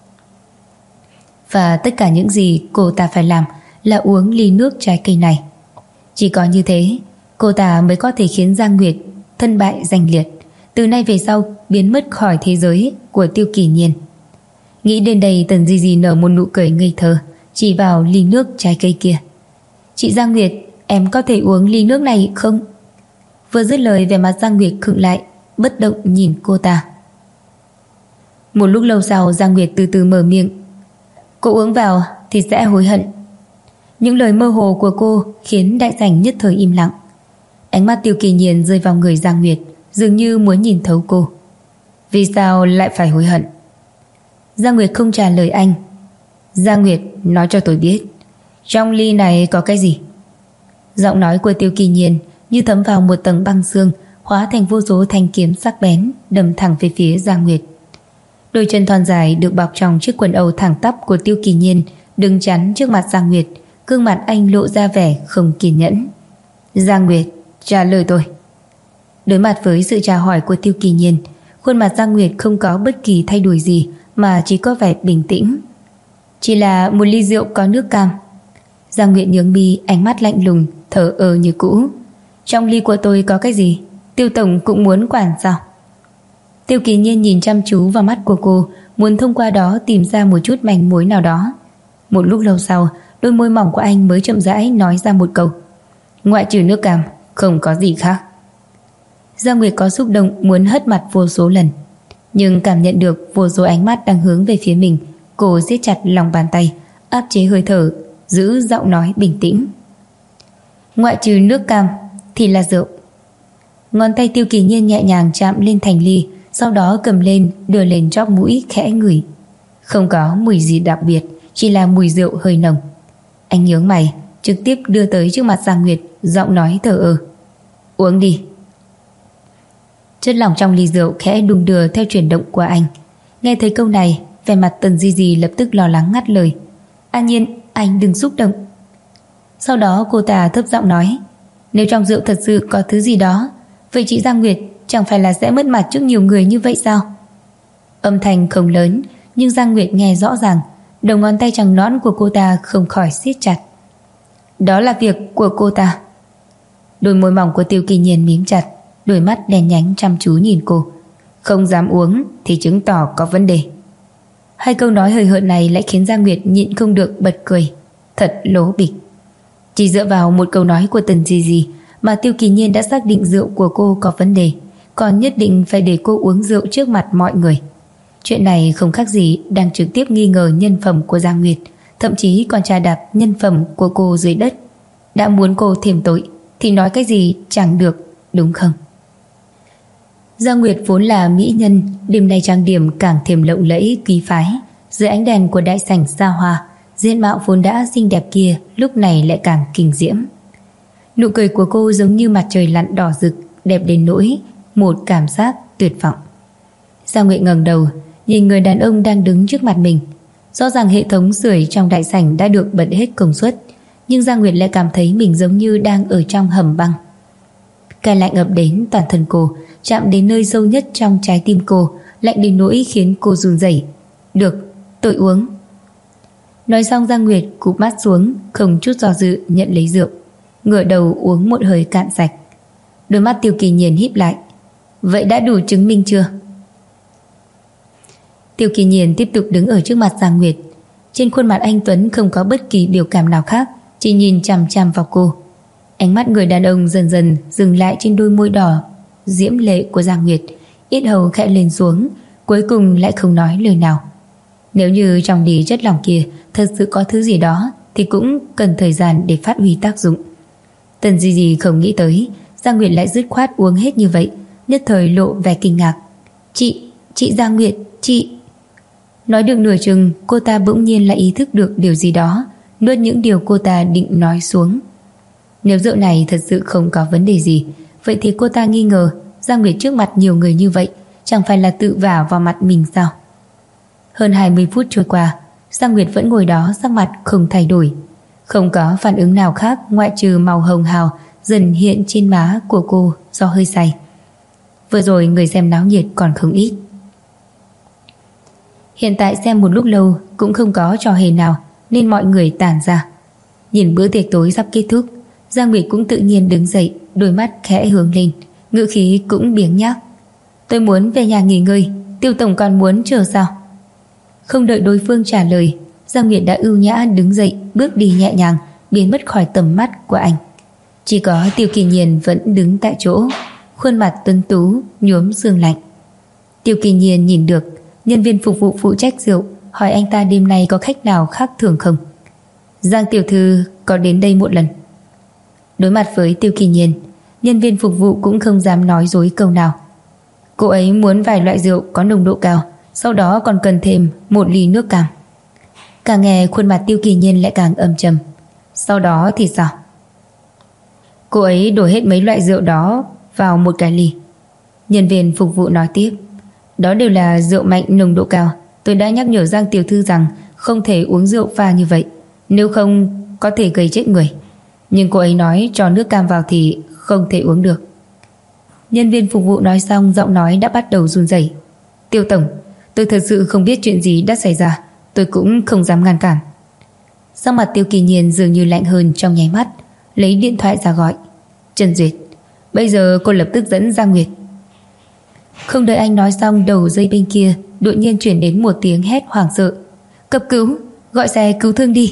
Và tất cả những gì cô ta phải làm là uống ly nước trái cây này. Chỉ có như thế, cô ta mới có thể khiến Giang Nguyệt thân bại danh liệt, từ nay về sau biến mất khỏi thế giới của Tiêu Kỳ Nhiên. Nghĩ đến đây, Tần Di Di nở một nụ cười ngây thơ, chỉ vào ly nước trái cây kia. Chị Giang Nguyệt, em có thể uống ly nước này không? Vừa dứt lời, vẻ mặt Giang Nguyệt khựng lại, bất động nhìn cô ta. Một lúc lâu sau, Giang Nguyệt từ từ mở miệng. Cô uống vào thì sẽ hối hận. Những lời mơ hồ của cô khiến đại sảnh nhất thời im lặng. Ánh mắt Tiêu Kỳ Nhiên rơi vào người Giang Nguyệt, dường như muốn nhìn thấu cô. Vì sao lại phải hối hận? Giang Nguyệt không trả lời anh. Giang Nguyệt, nói cho tôi biết, trong ly này có cái gì? Giọng nói của Tiêu Kỳ Nhiên như thấm vào một tầng băng xương, hóa thành vô số thanh kiếm sắc bén đâm thẳng về phía Giang Nguyệt. Đôi chân thon dài được bọc trong chiếc quần âu thẳng tắp của Tiêu Kỳ Nhiên đứng chắn trước mặt Giang Nguyệt, gương mặt anh lộ ra vẻ không kiên nhẫn. Giang Nguyệt, trả lời tôi. Đối mặt với sự tra hỏi của Tiêu Kỳ Nhiên, khuôn mặt Giang Nguyệt không có bất kỳ thay đổi gì, mà chỉ có vẻ bình tĩnh. Chỉ là một ly rượu có nước cam. Giang Nguyệt nhướng mi, ánh mắt lạnh lùng, thờ ơ như cũ. Trong ly của tôi có cái gì? Tiêu tổng cũng muốn quản sao? Tiêu Kỳ Nhiên nhìn chăm chú vào mắt của cô, muốn thông qua đó tìm ra một chút manh mối nào đó. Một lúc lâu sau, đôi môi mỏng của anh mới chậm rãi nói ra một câu. Ngoại trừ nước cam, không có gì khác. Giang Nguyệt có xúc động muốn hất mặt vô số lần, nhưng cảm nhận được vô số ánh mắt đang hướng về phía mình. Cô siết chặt lòng bàn tay, áp chế hơi thở, giữ giọng nói bình tĩnh. Ngoại trừ nước cam thì là rượu. Ngón tay Tiêu Kỳ Nhiên nhẹ nhàng chạm lên thành ly, sau đó cầm lên đưa lên chóp mũi khẽ ngửi. Không có mùi gì đặc biệt, chỉ là mùi rượu hơi nồng. Anh nhướng mày, trực tiếp đưa tới trước mặt Giang Nguyệt, giọng nói thờ ơ. Uống đi. Chất lỏng trong ly rượu khẽ đung đưa theo chuyển động của anh. Nghe thấy câu này, vẻ mặt Tần Di Di lập tức lo lắng ngắt lời. An Nhiên, anh đừng xúc động. Sau đó cô ta thấp giọng nói, nếu trong rượu thật sự có thứ gì đó, vậy chị Giang Nguyệt chẳng phải là sẽ mất mặt trước nhiều người như vậy sao? Âm thanh không lớn, nhưng Giang Nguyệt nghe rõ ràng. Đầu ngón tay trắng nõn của cô ta không khỏi siết chặt. Đó là việc của cô ta. Đôi môi mỏng của Tiêu Kỳ Nhiên mím chặt, đôi mắt đen nhánh chăm chú nhìn cô. Không dám uống thì chứng tỏ có vấn đề. Hai câu nói hời hợt này lại khiến Giang Nguyệt nhịn không được bật cười. Thật lố bịch. Chỉ dựa vào một câu nói của Tần Di Di mà Tiêu Kỳ Nhiên đã xác định rượu của cô có vấn đề, còn nhất định phải để cô uống rượu trước mặt mọi người. Chuyện này không khác gì đang trực tiếp nghi ngờ nhân phẩm của Giang Nguyệt, thậm chí còn chà đạp nhân phẩm của cô dưới đất. Đã muốn cô thêm tội thì nói cái gì chẳng được, đúng không? Giang Nguyệt vốn là mỹ nhân, đêm nay trang điểm càng thêm lộng lẫy quý phái. Dưới ánh đèn của đại sảnh xa hoa, diện mạo vốn đã xinh đẹp kia lúc này lại càng kinh diễm. Nụ cười của cô giống như mặt trời lặn đỏ rực, đẹp đến nỗi một cảm giác tuyệt vọng. Giang Nguyệt ngẩng đầu nhìn người đàn ông đang đứng trước mặt mình. Rõ ràng hệ thống sưởi trong đại sảnh đã được bật hết công suất, nhưng Giang Nguyệt lại cảm thấy mình giống như đang ở trong hầm băng. Cái lạnh ập đến toàn thân cô, chạm đến nơi sâu nhất trong trái tim cô, lạnh đến nỗi khiến cô run rẩy. Được, tôi uống. Nói xong, Giang Nguyệt cụp mắt xuống, không chút do dự nhận lấy rượu, ngửa đầu uống một hơi cạn sạch. Đôi mắt Tiêu Kỳ Nhiên híp lại. Vậy đã đủ chứng minh chưa? Tiêu Kỳ Nhiên tiếp tục đứng ở trước mặt Giang Nguyệt. Trên khuôn mặt anh tuấn không có bất kỳ biểu cảm nào khác, chỉ nhìn chằm chằm vào cô. Ánh mắt người đàn ông dần dần dừng lại trên đôi môi đỏ diễm lệ của Giang Nguyệt, yết hầu khẽ lên xuống, cuối cùng lại không nói lời nào. Nếu như trong ly chất lỏng kia thật sự có thứ gì đó thì cũng cần thời gian để phát huy tác dụng. Tần Di Di không nghĩ tới Giang Nguyệt lại dứt khoát uống hết như vậy, nhất thời lộ vẻ kinh ngạc. Chị Giang Nguyệt, chị... Nói được nửa chừng, cô ta bỗng nhiên lại ý thức được điều gì đó, nuốt những điều cô ta định nói xuống. Nếu rượu này thật sự không có vấn đề gì, vậy thì cô ta nghi ngờ Giang Nguyệt trước mặt nhiều người như vậy chẳng phải là tự vả vào mặt mình sao? Hơn 20 phút trôi qua, Giang Nguyệt vẫn ngồi đó sắc mặt không thay đổi, không có phản ứng nào khác ngoại trừ màu hồng hào dần hiện trên má của cô do hơi say. Vừa rồi người xem náo nhiệt còn không ít. Hiện tại xem một lúc lâu cũng không có trò hề nào nên mọi người tản ra. Nhìn bữa tiệc tối sắp kết thúc, Giang Nguyệt cũng tự nhiên đứng dậy, đôi mắt khẽ hướng lên, ngữ khí cũng biếng nhác. Tôi muốn về nhà nghỉ ngơi, Tiêu tổng còn muốn chờ sao? Không đợi đối phương trả lời, Giang Nguyệt đã ưu nhã đứng dậy, bước đi nhẹ nhàng, biến mất khỏi tầm mắt của anh. Chỉ có Tiêu Kỳ Nhiên vẫn đứng tại chỗ, khuôn mặt tuấn tú nhuốm sương lạnh. Tiêu Kỳ Nhiên nhìn được nhân viên phục vụ phụ trách rượu, hỏi anh ta đêm nay có khách nào khác thường không. Giang tiểu thư có đến đây một lần. Đối mặt với Tiêu Kỳ Nhiên, nhân viên phục vụ cũng không dám nói dối câu nào. Cô ấy muốn vài loại rượu có nồng độ cao, sau đó còn cần thêm 1 ly nước cam. Càng nghe khuôn mặt Tiêu Kỳ Nhiên lại càng âm trầm. Sau đó thì sao? Cô ấy đổ hết mấy loại rượu đó vào một cái ly. Nhân viên phục vụ nói tiếp. Đó đều là rượu mạnh nồng độ cao. Tôi đã nhắc nhở Giang tiểu thư rằng không thể uống rượu pha như vậy, nếu không có thể gây chết người. Nhưng cô ấy nói cho nước cam vào thì không thể uống được. Nhân viên phục vụ nói xong, giọng nói đã bắt đầu run rẩy. Tiêu tổng, tôi thật sự không biết chuyện gì đã xảy ra, tôi cũng không dám ngăn cản. Sắc mặt Tiêu Kỳ Nhiên dường như lạnh hơn trong nháy mắt, lấy điện thoại ra gọi. Trần Duyệt, bây giờ cô lập tức dẫn Giang Nguyệt. Không đợi anh nói xong, đầu dây bên kia đột nhiên chuyển đến một tiếng hét hoảng sợ. Cấp cứu, gọi xe cứu thương đi.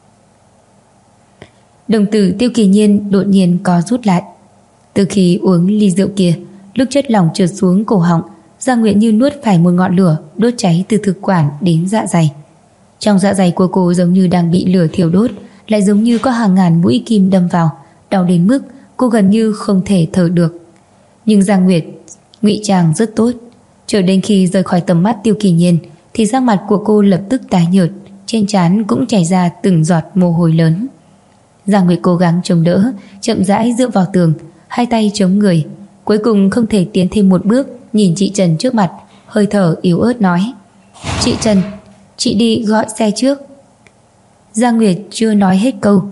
Đồng tử Tiêu Kỳ Nhiên đột nhiên co rút lại. Từ khi uống ly rượu kia, lúc chất lỏng trượt xuống cổ họng, Giang Nguyệt như nuốt phải một ngọn lửa đốt cháy từ thực quản đến dạ dày. Trong dạ dày của cô giống như đang bị lửa thiêu đốt, lại giống như có hàng ngàn mũi kim đâm vào, đau đến mức cô gần như không thể thở được. Nhưng Giang Nguyệt ngụy trang rất tốt, chờ đến khi rời khỏi tầm mắt Tiêu Kỳ Nhiên thì sắc mặt của cô lập tức tái nhợt, trên trán cũng chảy ra từng giọt mồ hôi lớn. Giang Nguyệt cố gắng chống đỡ, chậm rãi dựa vào tường, hai tay chống người, cuối cùng không thể tiến thêm một bước, nhìn chị Trần trước mặt, hơi thở yếu ớt nói. Chị Trần, chị đi gọi xe trước. Giang Nguyệt chưa nói hết câu,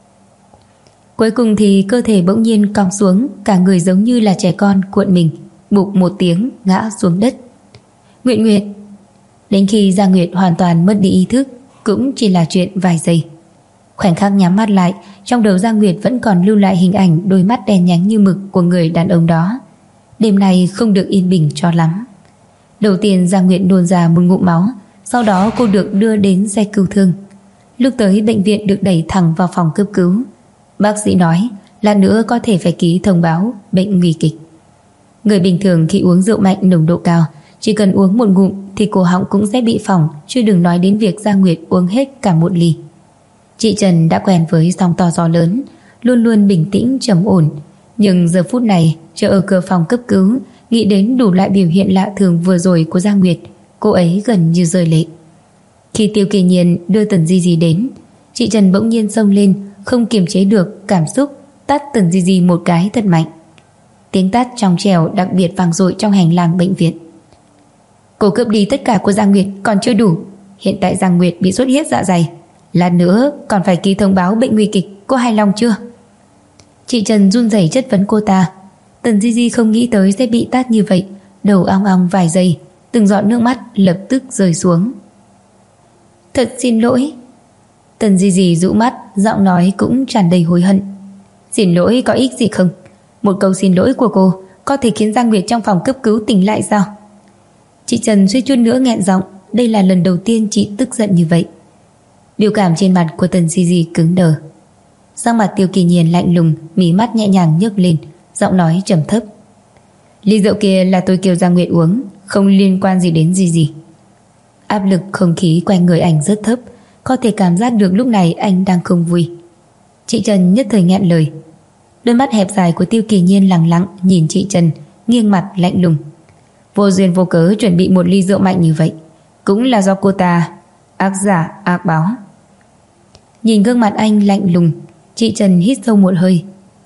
cuối cùng thì cơ thể bỗng nhiên cong xuống, cả người giống như là trẻ con cuộn mình, bụp một tiếng ngã xuống đất. Nguyệt Nguyệt. Đến khi Giang Nguyệt hoàn toàn mất đi ý thức cũng chỉ là chuyện vài giây. Khoảnh khắc nhắm mắt lại, trong đầu Giang Nguyệt vẫn còn lưu lại hình ảnh đôi mắt đen nhánh như mực của người đàn ông đó. Đêm nay không được yên bình cho lắm. Đầu tiên Giang Nguyệt nôn ra một ngụm máu, sau đó cô được đưa đến xe cứu thương. Lúc tới bệnh viện được đẩy thẳng vào phòng cấp cứu. Bác sĩ nói lát nữa có thể phải ký thông báo bệnh nguy kịch. Người bình thường khi uống rượu mạnh nồng độ cao, chỉ cần uống một ngụm thì cổ họng cũng sẽ bị phỏng, chứ đừng nói đến việc Giang Nguyệt uống hết cả một ly. Chị Trần đã quen với sóng to gió lớn, luôn luôn bình tĩnh trầm ổn, nhưng giờ phút này chờ ở cửa phòng cấp cứu, nghĩ đến đủ loại biểu hiện lạ thường vừa rồi của Giang Nguyệt, cô ấy gần như rơi lệ. Khi Tiêu Kỳ Nhiên đưa Tần Di Di đến, chị Trần bỗng nhiên xông lên, không kiềm chế được cảm xúc, tát Tần Di Di một cái thật mạnh. Tiếng tát trong trẻo đặc biệt vang dội trong hành lang bệnh viện. Cô cướp đi tất cả của Giang Nguyệt còn chưa đủ, hiện tại Giang Nguyệt bị sốt huyết dạ dày, lát nữa còn phải ký thông báo bệnh nguy kịch, cô hài lòng chưa? Chị Trần run rẩy chất vấn cô ta. Tần Di Di không nghĩ tới sẽ bị tát như vậy, đầu ong ong vài giây, từng giọt nước mắt lập tức rơi xuống. Thật xin lỗi. Tần Di Di dụ mắt, giọng nói cũng tràn đầy hối hận. Xin lỗi có ích gì không? Một câu xin lỗi của cô có thể khiến Giang Nguyệt trong phòng cấp cứu tỉnh lại sao? Chị Trần suýt chút nữa nghẹn giọng, đây là lần đầu tiên chị tức giận như vậy. Biểu cảm trên mặt của Tần Di Di cứng đờ. Sắc mặt Tiêu Kỳ Nhiên lạnh lùng, mí mắt nhẹ nhàng nhấc lên, giọng nói trầm thấp. Ly rượu kia là tôi kêu Giang Nguyệt uống, không liên quan gì đến Di Di. Áp lực không khí quanh người anh rất thấp, có thể cảm giác được lúc này anh đang không vui. Chị Trần nhất thời nghẹn lời. Đôi mắt hẹp dài của Tiêu Kỳ Nhiên lẳng lặng nhìn chị Trần, nghiêng mặt lạnh lùng. Vô duyên vô cớ chuẩn bị một ly rượu mạnh như vậy, cũng là do cô ta ác giả ác báo. Nhìn gương mặt anh lạnh lùng, chị Trần hít sâu một hơi.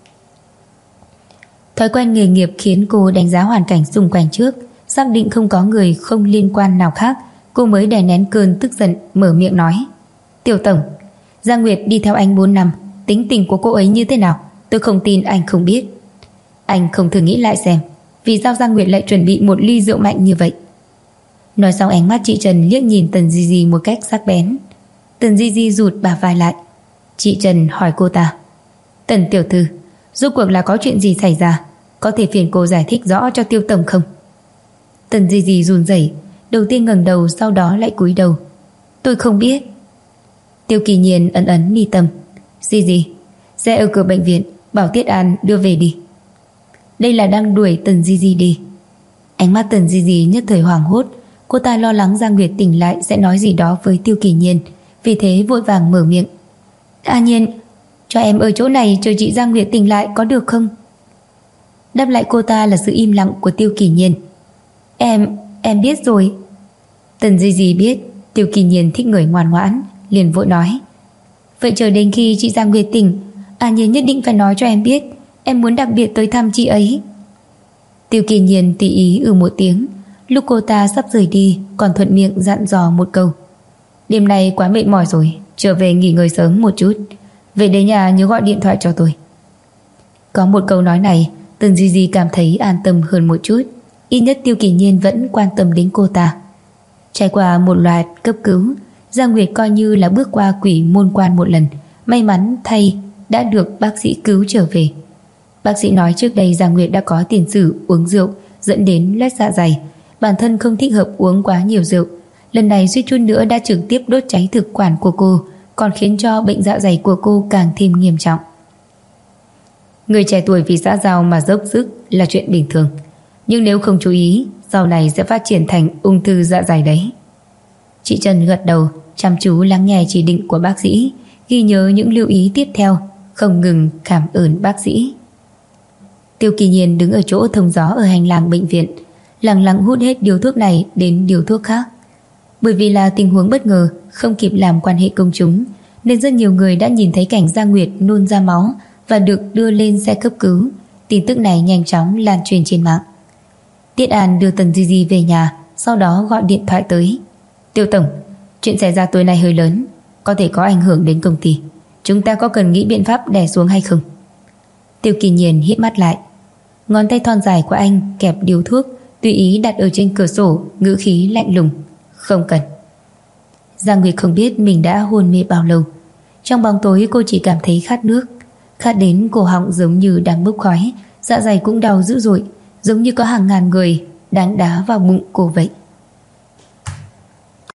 Thói quen nghề nghiệp khiến cô đánh giá hoàn cảnh xung quanh trước, xác định không có người không liên quan nào khác, cô mới đè nén cơn tức giận mở miệng nói. Tiểu tổng, Giang Nguyệt đi theo anh 4 năm, tính tình của cô ấy như thế nào tôi không tin anh không biết. Anh không thử nghĩ lại xem vì sao Giang Nguyệt lại chuẩn bị một ly rượu mạnh như vậy. Nói xong ánh mắt chị Trần liếc nhìn Tần Di Di một cách sắc bén. Tần Di Di rụt bả vai lại. Chị Trần hỏi cô ta. Tần tiểu thư, rốt cuộc là có chuyện gì xảy ra, có thể phiền cô giải thích rõ cho Tiêu tổng không? Tần Di Di run rẩy, đầu tiên ngẩng đầu sau đó lại cúi đầu. Tôi không biết. Tiêu Kỳ Nhiên ấn ấn mi tâm. Di Di, xe ở cửa bệnh viện, bảo Tiết An đưa về đi. Đây là đang đuổi Tần Di Di đi. Ánh mắt Tần Di Di nhất thời hoảng hốt. Cô ta lo lắng Giang Nguyệt tỉnh lại sẽ nói gì đó với Tiêu Kỳ Nhiên, vì thế vội vàng mở miệng. A Nhiên, cho em ở chỗ này chờ chị Giang Nguyệt tỉnh lại có được không? Đáp lại cô ta là sự im lặng của Tiêu Kỳ Nhiên. Em biết rồi. Tần Di Di biết Tiêu Kỳ Nhiên thích người ngoan ngoãn, liền vội nói. Vậy chờ đến khi chị Giang Nguyệt tỉnh, A Nhiên nhất định phải nói cho em biết, em muốn đặc biệt tới thăm chị ấy. Tiêu Kỳ Nhiên tùy ý một tiếng. Lúc cô ta sắp rời đi còn thuận miệng dặn dò một câu. Đêm nay quá mệt mỏi rồi, trở về nghỉ ngơi sớm một chút, về đến nhà nhớ gọi điện thoại cho tôi. Có một câu nói này, Tần Di Di cảm thấy an tâm hơn một chút. Ít nhất Tiêu Kỳ Nhiên vẫn quan tâm đến cô ta. Trải qua một loạt cấp cứu, Giang Nguyệt coi như là bước qua quỷ môn quan một lần. May mắn thay đã được bác sĩ cứu trở về. Bác sĩ nói trước đây Giang Nguyệt đã có tiền sử uống rượu dẫn đến loét dạ dày, bản thân không thích hợp uống quá nhiều rượu. Lần này suýt chút nữa đã trực tiếp đốt cháy thực quản của cô, còn khiến cho bệnh dạ dày của cô càng thêm nghiêm trọng. Người trẻ tuổi vì xã giao mà dốc sức là chuyện bình thường, nhưng nếu không chú ý, sau này sẽ phát triển thành ung thư dạ dày đấy. Chị Trần gật đầu, chăm chú lắng nghe chỉ định của bác sĩ, ghi nhớ những lưu ý tiếp theo, không ngừng cảm ơn bác sĩ. Tiêu Kỳ Nhiên đứng ở chỗ thông gió ở hành lang bệnh viện, lặng lặng hút hết điều thuốc này đến điều thuốc khác. Bởi vì là tình huống bất ngờ, không kịp làm quan hệ công chúng, nên rất nhiều người đã nhìn thấy cảnh Giang Nguyệt nôn ra máu và được đưa lên xe cấp cứu. Tin tức này nhanh chóng lan truyền trên mạng. Tiết An đưa Tần Di Di về nhà, sau đó gọi điện thoại tới. Tiêu tổng, chuyện xảy ra tối nay hơi lớn, có thể có ảnh hưởng đến công ty, chúng ta có cần nghĩ biện pháp đè xuống hay không? Tiêu Kỳ Nhiên hít mắt lại. Ngón tay thon dài của anh kẹp điếu thuốc, tùy ý đặt ở trên cửa sổ, ngữ khí lạnh lùng. Không cần. Giang Nguyệt không biết mình đã hôn mê bao lâu. Trong bóng tối cô chỉ cảm thấy khát nước, khát đến cổ họng giống như đang bốc khói, dạ dày cũng đau dữ dội, giống như có hàng ngàn người đang đá vào bụng cô vậy.